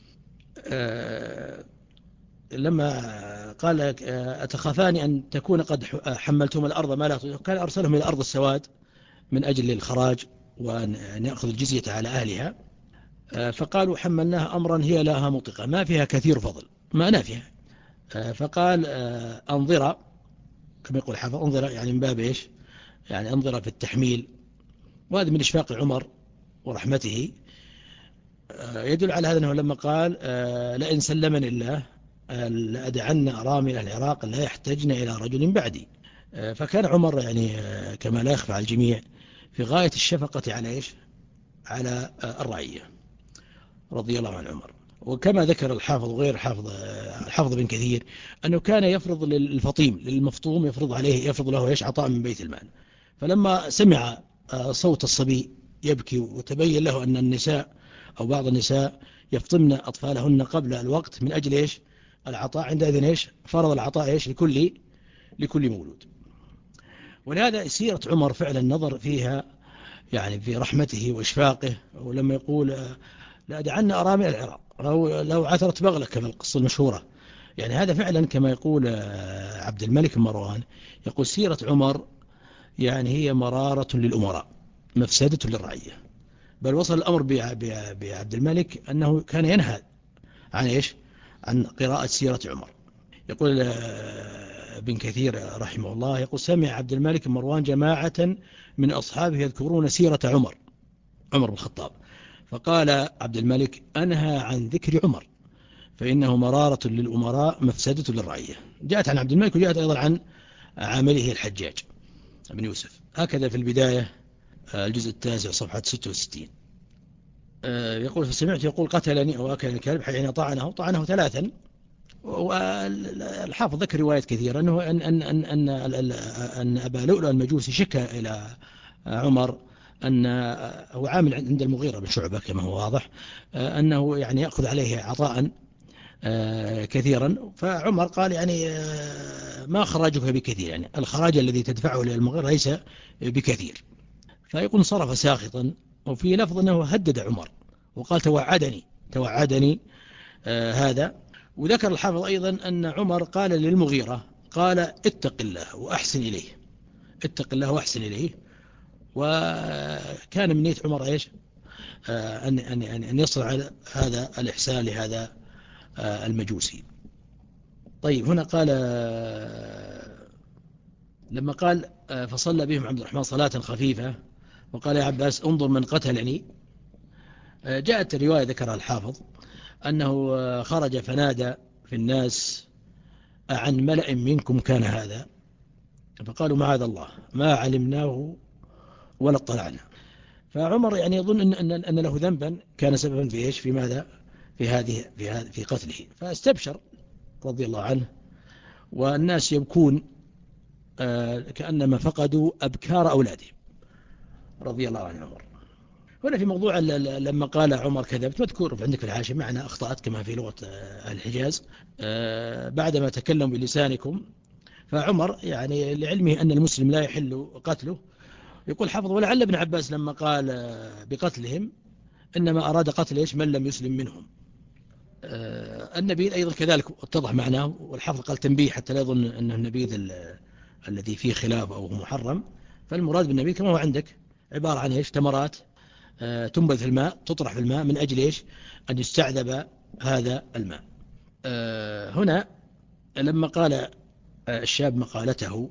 لما قال: أتخافان أن تكون قد حملتم الأرض ما لا تطيقون، كان أرسلهم إلى أرض السواد من أجل الخراج وأن يأخذ الجزية على أهلها، فقالوا: حملناها أمرا هي لها مطيقة ما فيها كثير فضل ما نافها. فقال: أنظر، كما يقول حافظ أنظر يعني من باب إيش؟ يعني أنظر في التحميل، وهذا من إشفاق عمر ورحمته. يدل على هذا أنه لما قال: لئن سلمني الله لأدعن أرامل العراق لا يحتجن إلى رجل بعدي. فكان عمر يعني كما لا يخفى على الجميع في غاية الشفقة على إيش؟ على الرعية رضي الله عن عمر. وكما ذكر الحافظ وغير الحافظ الحافظ بن كثير أنه كان يفرض للفطيم للمفطوم يفرض عليه يفرض له إيش؟ عطاء من بيت المال. فلما سمع صوت الصبي يبكي وتبين له أن النساء أو بعض النساء يفطمن أطفالهن قبل الوقت من أجل إيش؟ العطاء، عندئذ إيش؟ فرض العطاء إيش؟ لكل لكل مولود. ولهذا سيرة عمر فعلا نظر فيها يعني في رحمته وإشفاقه، ولما يقول لأدعن أرامل العراق لو, لو عثرت بغلة كما القصة المشهورة. يعني هذا فعلا كما يقول عبد الملك مروان، يقول سيرة عمر يعني هي مرارة للأمراء مفسدة للرعية. بل وصل الأمر بعبد الملك أنه كان ينهى عن إيش؟ عن قراءة سيرة عمر. يقول ابن كثير رحمه الله، يقول سمع عبد الملك مروان جماعة من أصحابه يذكرون سيرة عمر عمر بن الخطاب، فقال عبد الملك أنهى عن ذكر عمر فإنه مرارة للأمراء مفسدة للرعية. جاءت عن عبد الملك وجاءت أيضا عن عامله الحجاج بن يوسف. هكذا في البداية الجزء التاسع صفحة ستة وستين يقول فسمعت يقول قتلني أو أكل الكلب حين طعنه طعنه ثلاثا. والحافظ ذكر روايات كثيرة أنه أن أن أن أن, أن أبا لؤلؤ المجوسي شكى إلى عمر أن هو عامل عند المغيرة بن شعبة كما هو واضح أنه يعني يأخذ عليه عطاء كثيرا. فعمر قال يعني ما خراجك بكثير، يعني الخراج الذي تدفعه للمغيرة ليس بكثير. فيقول صرف ساخطا. وفي لفظ أنه هدد عمر وقال توعدني توعدني آه هذا. وذكر الحافظ أيضا أن عمر قال للمغيرة قال اتق الله وأحسن إليه اتق الله وأحسن إليه. وكان من نية عمر إيش آه أن, أن, أن يصل على هذا الإحسان لهذا آه المجوسي. طيب هنا قال آه لما قال آه فصلى بهم عبد الرحمن صلاة خفيفة وقال يا عباس انظر من قتلني. آه جاءت الرواية ذكرها الحافظ أنه آه خرج فنادى في الناس عن ملأ منكم كان هذا، فقالوا معاذ الله ما علمناه ولا اطلعنا. فعمر يعني يظن أن, أن, أن له ذنبا كان سببا في إيش في ماذا في هذه في, هذه في قتله، فاستبشر رضي الله عنه. والناس يبكون آه كأنما فقدوا أبكار أولادهم رضي الله عن عمر. هنا في موضوع لما قال عمر كذبت مذكور عندك في الحاشية معنى أخطأت كما في لغة أهل الحجاز آه بعدما تكلم بلسانكم. فعمر يعني لعلمه أن المسلم لا يحل قتله يقول حفظ ولعل ابن عباس لما قال بقتلهم إنما أراد قتل إيش من لم يسلم منهم. آه النبيذ أيضا كذلك اتضح معناه، والحفظ قال تنبيه حتى لا يظن أنه النبيذ الذي فيه خلاف أو محرم. فالمراد بالنبيذ كما هو عندك عبارة عن إيش تمرات آه تنبذ في الماء تطرح في الماء من أجل إيش أن يستعذب هذا الماء. آه هنا لما قال الشاب مقالته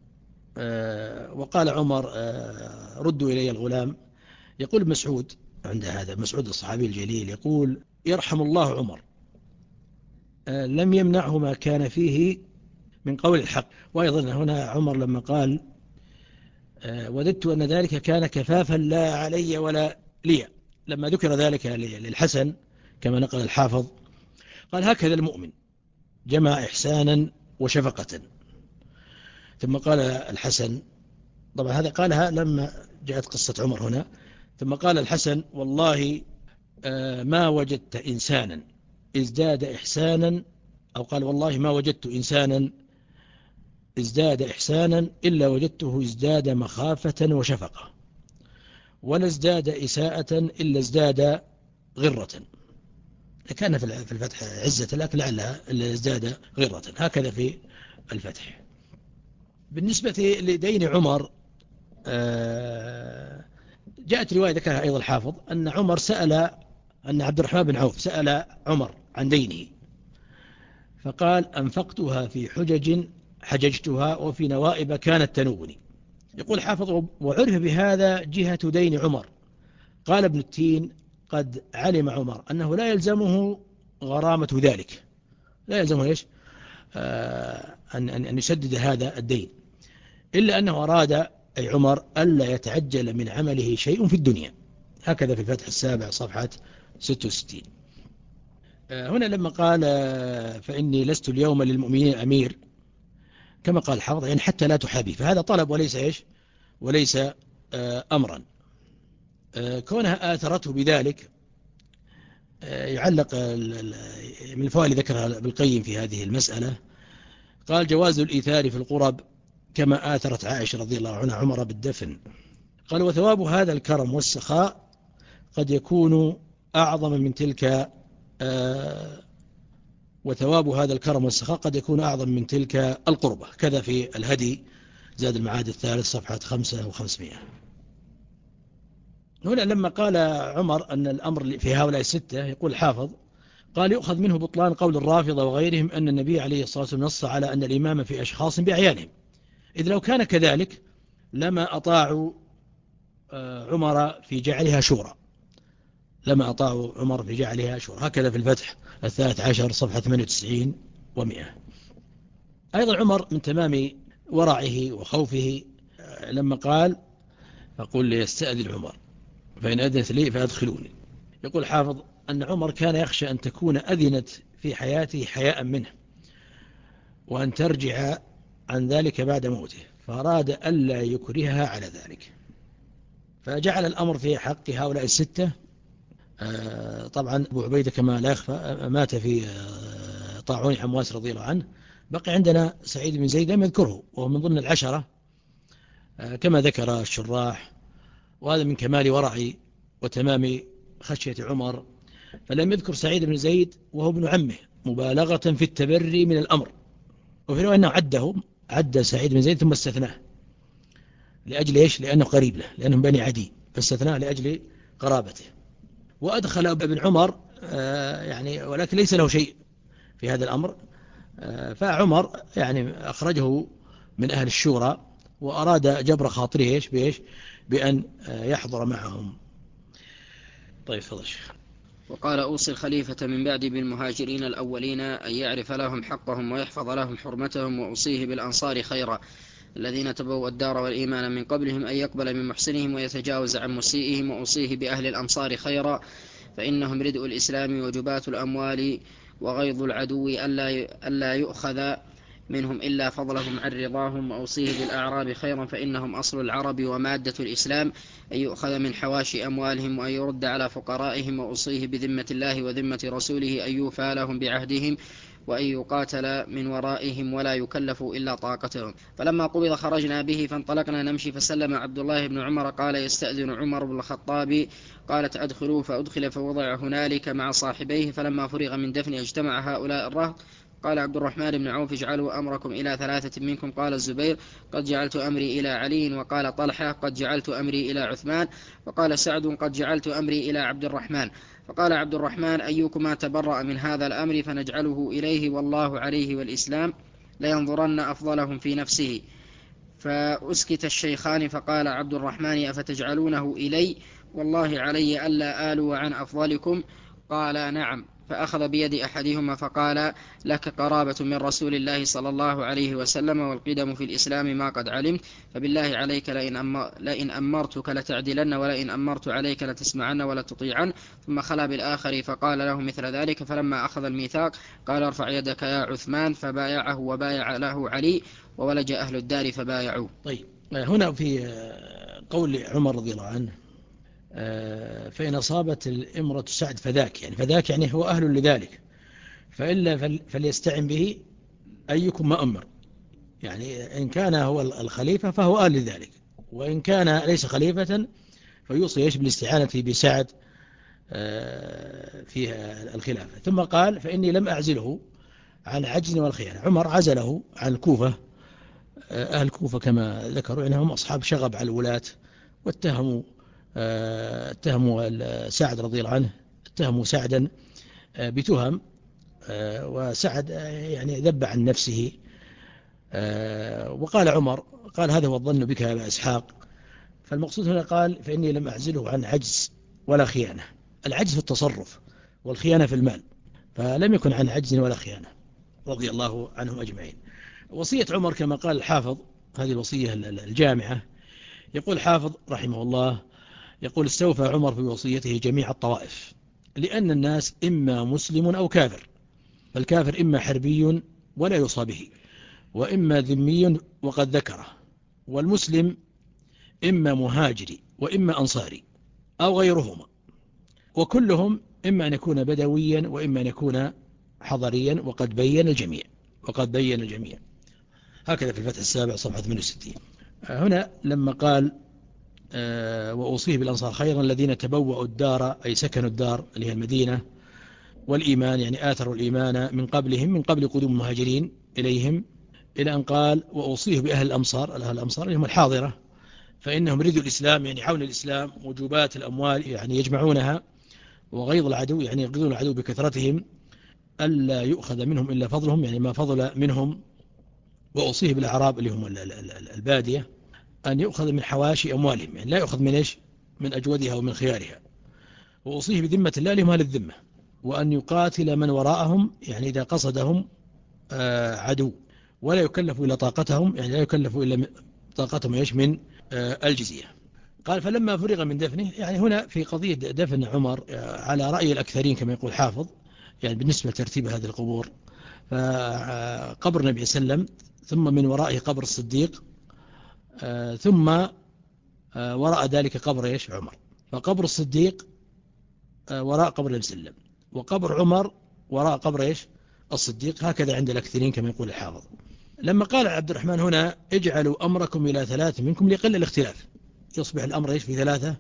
وقال عمر ردوا إلي الغلام، يقول مسعود عند هذا مسعود الصحابي الجليل يقول يرحم الله عمر لم يمنعه ما كان فيه من قول الحق. وأيضا هنا عمر لما قال وددت أن ذلك كان كفافا لا علي ولا لي، لما ذكر ذلك للحسن كما نقل الحافظ قال هكذا المؤمن جمع إحسانا وشفقة. ثم قال الحسن طبعا هذا قالها لما جاءت قصة عمر هنا. ثم قال الحسن والله ما وجدت إنسانا ازداد إحسانا أو قال والله ما وجدت إنسانا ازداد إحسانا إلا وجدته ازداد مخافة وشفقة ولا ازداد إساءة إلا ازداد غرة. كان في الفتح عزة لكن لعلها إلا ازداد غرة. هكذا في الفتح. بالنسبة لدين عمر جاءت رواية ذكرها أيضا الحافظ أن عمر سأل أن عبد الرحمن بن عوف سأل عمر عن دينه فقال أنفقتها في حجج حججتها وفي نوائب كانت تنوبني. يقول حافظ وعرف بهذا جهة دين عمر. قال ابن التين قد علم عمر أنه لا يلزمه غرامة ذلك، لا يلزمه إيش آه أن, أن يسدد هذا الدين، إلا أنه أراد أي عمر ألا يتعجل من عمله شيء في الدنيا. هكذا في الفتح السابع صفحة ستة وستين. هنا لما قال فإني لست اليوم للمؤمنين أمير كما قال الحافظ يعني حتى لا تحابي، فهذا طلب وليس إيش وليس أمرا. كونها آثرته بذلك يعلق من الفوائد ذكرها بالقيم في هذه المسألة. قال جواز الإيثار في القرب كما آثرت عائشة رضي الله عنها عمر بالدفن. قال وثواب هذا الكرم والسخاء قد يكون أعظم من تلك، وثواب هذا الكرم والسخاء قد يكون أعظم من تلك القربة. كذا في الهدي زاد المعاد الثالث صفحة خمسة وخمسمائة. هنا لما قال عمر أن الأمر في هؤلاء الستة، يقول الحافظ قال يؤخذ منه بطلان قول الرافضة وغيرهم أن النبي عليه الصلاة والسلام نص على أن الإمام في أشخاص بأعيانهم، إذ لو كان كذلك لما أطاعوا عمر في جعلها شورى، لما أطاعوا عمر في جعلها شورى. هكذا في الفتح الثالث عشر صفحة ثمانية وتسعين ومئة. أيضا عمر من تمام ورعه وخوفه لما قال فقل ليستأذن عمر فإن أذنت لي فأدخلوني. يقول حافظ أن عمر كان يخشى أن تكون أذنت في حياته حياء منه وأن ترجع عن ذلك بعد موته، فأراد ألا يكرهها على ذلك، فجعل الأمر في حق هؤلاء الستة. طبعا أبو عبيدة كما لا يخفى مات في طاعون حمواس رضي الله عنه. بقي عندنا سعيد بن زيد لم يذكره، وهو من ضمن العشرة كما ذكر الشراح، وهذا من كمال ورع وتمام خشية عمر، فلم يذكر سعيد بن زيد وهو ابن عمه مبالغة في التبري من الأمر، وفي رواية أنه عده عد سعيد بن زيد ثم استثناه لأجل إيش؟ لأنه قريب له، لأنهم بني عدي، فاستثناه لأجل قرابته. وأدخل ابن عمر يعني ولكن ليس له شيء في هذا الأمر، فعمر يعني أخرجه من أهل الشورى وأراد جبر خاطره إيش بإيش بأن يحضر معهم. طيب فضل شيخ. وقال أوصي الخليفة من بعد بالمهاجرين الأولين أن يعرف لهم حقهم ويحفظ لهم حرمتهم، وأوصيه بالأنصار خيرا الذين تبوا الدار والإيمان من قبلهم أن يقبل من محسنهم ويتجاوز عن مسيئهم، وأوصيه بأهل الأمصار خيرا فإنهم ردء الإسلام وجبات الأموال وغيظ العدو ألا يؤخذ منهم إلا فضلهم عن رضاهم، وأوصيه بالأعراب خيرا فإنهم أصل العرب ومادة الإسلام أن يؤخذ من حواشي أموالهم وأن يرد على فقرائهم، وأوصيه بذمة الله وذمة رسوله أن يوفى لهم بعهدهم وأن يقاتل من ورائهم ولا يكلف إلا طاقتهم. فلما قبض خرجنا به فانطلقنا نمشي، فسلم عبد الله بن عمر قال يستأذن عمر بن الخطاب، قالت أدخلوا، فأدخل فوضع هنالك مع صاحبيه. فلما فرغ من دفن اجتمع هؤلاء الرهط، قال عبد الرحمن بن عوف اجعلوا أمركم إلى ثلاثة منكم. قال الزبير قد جعلت أمري إلى علي، وقال طلحة قد جعلت أمري إلى عثمان، وقال سعد قد جعلت أمري إلى عبد الرحمن. فقال عبد الرحمن أيكما تبرأ من هذا الأمر فنجعله إليه والله عليه والإسلام لينظرن أفضلهم في نفسه. فأسكت الشيخان، فقال عبد الرحمن أفتجعلونه إلي والله علي ألا آلوا عن أفضلكم؟ قال نعم. فأخذ بيد أحدهما فقال لك قرابة من رسول الله صلى الله عليه وسلم والقدم في الإسلام ما قد علمت، فبالله عليك لئن أمرتك لتعدلن ولئن أمرت عليك لتسمعن ولا تطيعن. ثم خلا بالآخر فقال له مثل ذلك. فلما أخذ الميثاق قال ارفع يدك يا عثمان، فبايعه وبايع له علي وولج أهل الدار فبايعوه. طيب هنا في قول عمر رضي الله عنه فإن أصابت الإمرة سعد فذاك، يعني فذاك يعني هو أهل لذلك، فإلا فليستعن به أيكم ما أمر، يعني إن كان هو الخليفة فهو أهل لذلك، وإن كان ليس خليفة فيوصي يجب الاستعانة بسعد في الخلافة. ثم قال فإني لم أعزله عن عجز والخيانة. عمر عزله عن الكوفة، أهل الكوفة كما ذكروا إنهم أصحاب شغب على الولاة، واتهموا اتهموا سعد رضي الله عنه، اتهموا سعدا بتهم، وسعد يعني ذب عن نفسه. وقال عمر قال هذا هو الظن بك يا أبا إسحاق. فالمقصود هنا قال فإني لم أعزله عن عجز ولا خيانة، العجز في التصرف والخيانة في المال، فلم يكن عن عجز ولا خيانة رضي الله عنهم أجمعين. وصية عمر كما قال الحافظ هذه الوصية الجامعة. يقول الحافظ رحمه الله يقول استوفى عمر في وصيته جميع الطوائف، لأن الناس إما مسلم أو كافر، فالكافر إما حربي ولا يوصى به، وإما ذمي وقد ذكره، والمسلم إما مهاجري وإما أنصاري أو غيرهما، وكلهم إما أن يكون بدويا وإما أن يكون حضريا، وقد بين الجميع وقد بين الجميع. هكذا في الفتح السابع صفحة ثمانية وستين. هنا لما قال وأوصيه بالأنصار خيرا الذين تبوأوا الدار أي سكنوا الدار اللي هي المدينة والإيمان يعني آثروا الإيمان من قبلهم من قبل قدوم المهاجرين إليهم إلى أن قال وأوصيه بأهل الأمصار أهل الأمصار اللي هم الحاضرة فإنهم ردوا الإسلام يعني حول الإسلام وجوبات الأموال يعني يجمعونها وغيظ العدو يعني يغيظون العدو بكثرتهم ألا يؤخذ منهم إلا فضلهم يعني ما فضل منهم. وأوصيه بالأعراب اللي هم البادية أن يؤخذ من حواشي أموالهم يعني لا يؤخذ من إيش من أجودها ومن خيارها. وأوصيه بذمة الله لهم أهل الذمة وأن يقاتل من وراءهم يعني إذا قصدهم عدو ولا يكلف إلا طاقتهم يعني لا يكلف إلا طاقتهم إيش من الجزية. قال فلما فرغ من دفنه يعني هنا في قضية دفن عمر على رأي الأكثرين كما يقول حافظ يعني بالنسبة لترتيب هذه القبور فقبر النبي صلى الله عليه وسلم ثم من ورائه قبر الصديق ثم وراء ذلك قبر إيش عمر. فقبر الصديق وراء قبر النبي صلى الله عليه وسلم وقبر عمر وراء قبر إيش الصديق هكذا عند الأكثرين كما يقول الحافظ. لما قال عبد الرحمن هنا اجعلوا أمركم إلى ثلاث منكم ليقل الاختلاف يصبح الأمر إيش في ثلاثة.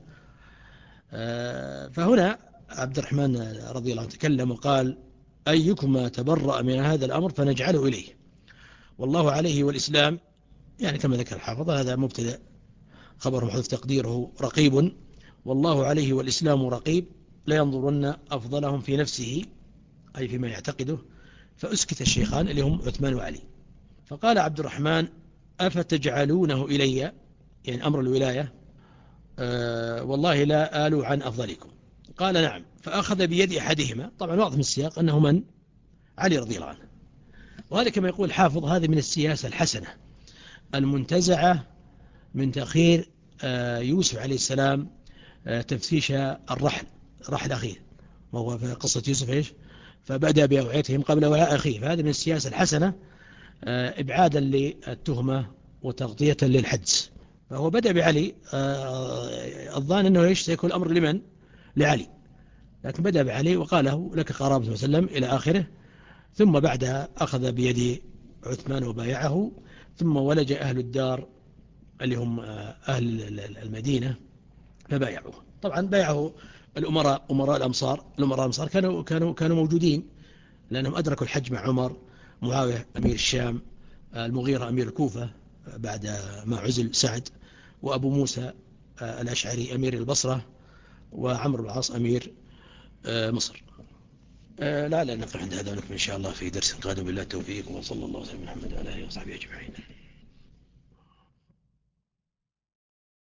فهنا عبد الرحمن رضي الله عنه تكلم وقال أيكما تبرأ من هذا الأمر فنجعله إليه والله عليه والإسلام يعني كما ذكر الحافظ هذا مبتدأ خبر محذوف تقديره رقيب والله عليه والإسلام رقيب لا ينظرن أفضلهم في نفسه أي فيما يعتقده. فأسكت الشيخان اللي هم عثمان وعلي. فقال عبد الرحمن أفتجعلونه إلي يعني أمر الولاية أه والله لا آل عن أفضلكم. قال نعم. فأخذ بيد أحدهما طبعا واضح من السياق أنه من علي رضي الله عنه. وهذا كما يقول حافظ هذه من السياسة الحسنة المنتزعة من تأخير أه يوسف عليه السلام أه تفتيش الرحل رحل أخيه وهو في قصة يوسف إيش فبدأ بأوعيتهم قبل وعاء أخيه. فهذه من السياسة الحسنة أه إبعادا للتهمة وتغطية للحدس. فهو بدأ بعلي أه الظان أنه إيش سيكون الأمر لمن لعلي لكن بدأ بعلي وقال له لك قرابة وسلم إلى آخره. ثم بعدها أخذ بيد عثمان وبايعه ثم ولج أهل الدار اللي هم أهل المدينة فبايعوه. طبعا بايعه الأمراء أمراء الأمصار الأمراء الأمصار كانوا كانوا كانوا موجودين لأنهم أدركوا الحج مع عمر. معاوية أمير الشام المغيرة أمير الكوفة بعد ما عزل سعد وأبو موسى الأشعري أمير البصرة وعمرو بن العاص أمير مصر. لا لا نقف عند هذا ونكمل إن شاء الله في درس قادم بالله التوفيق وصلى الله وسلم على محمد وعلى آله وصحبه أجمعين.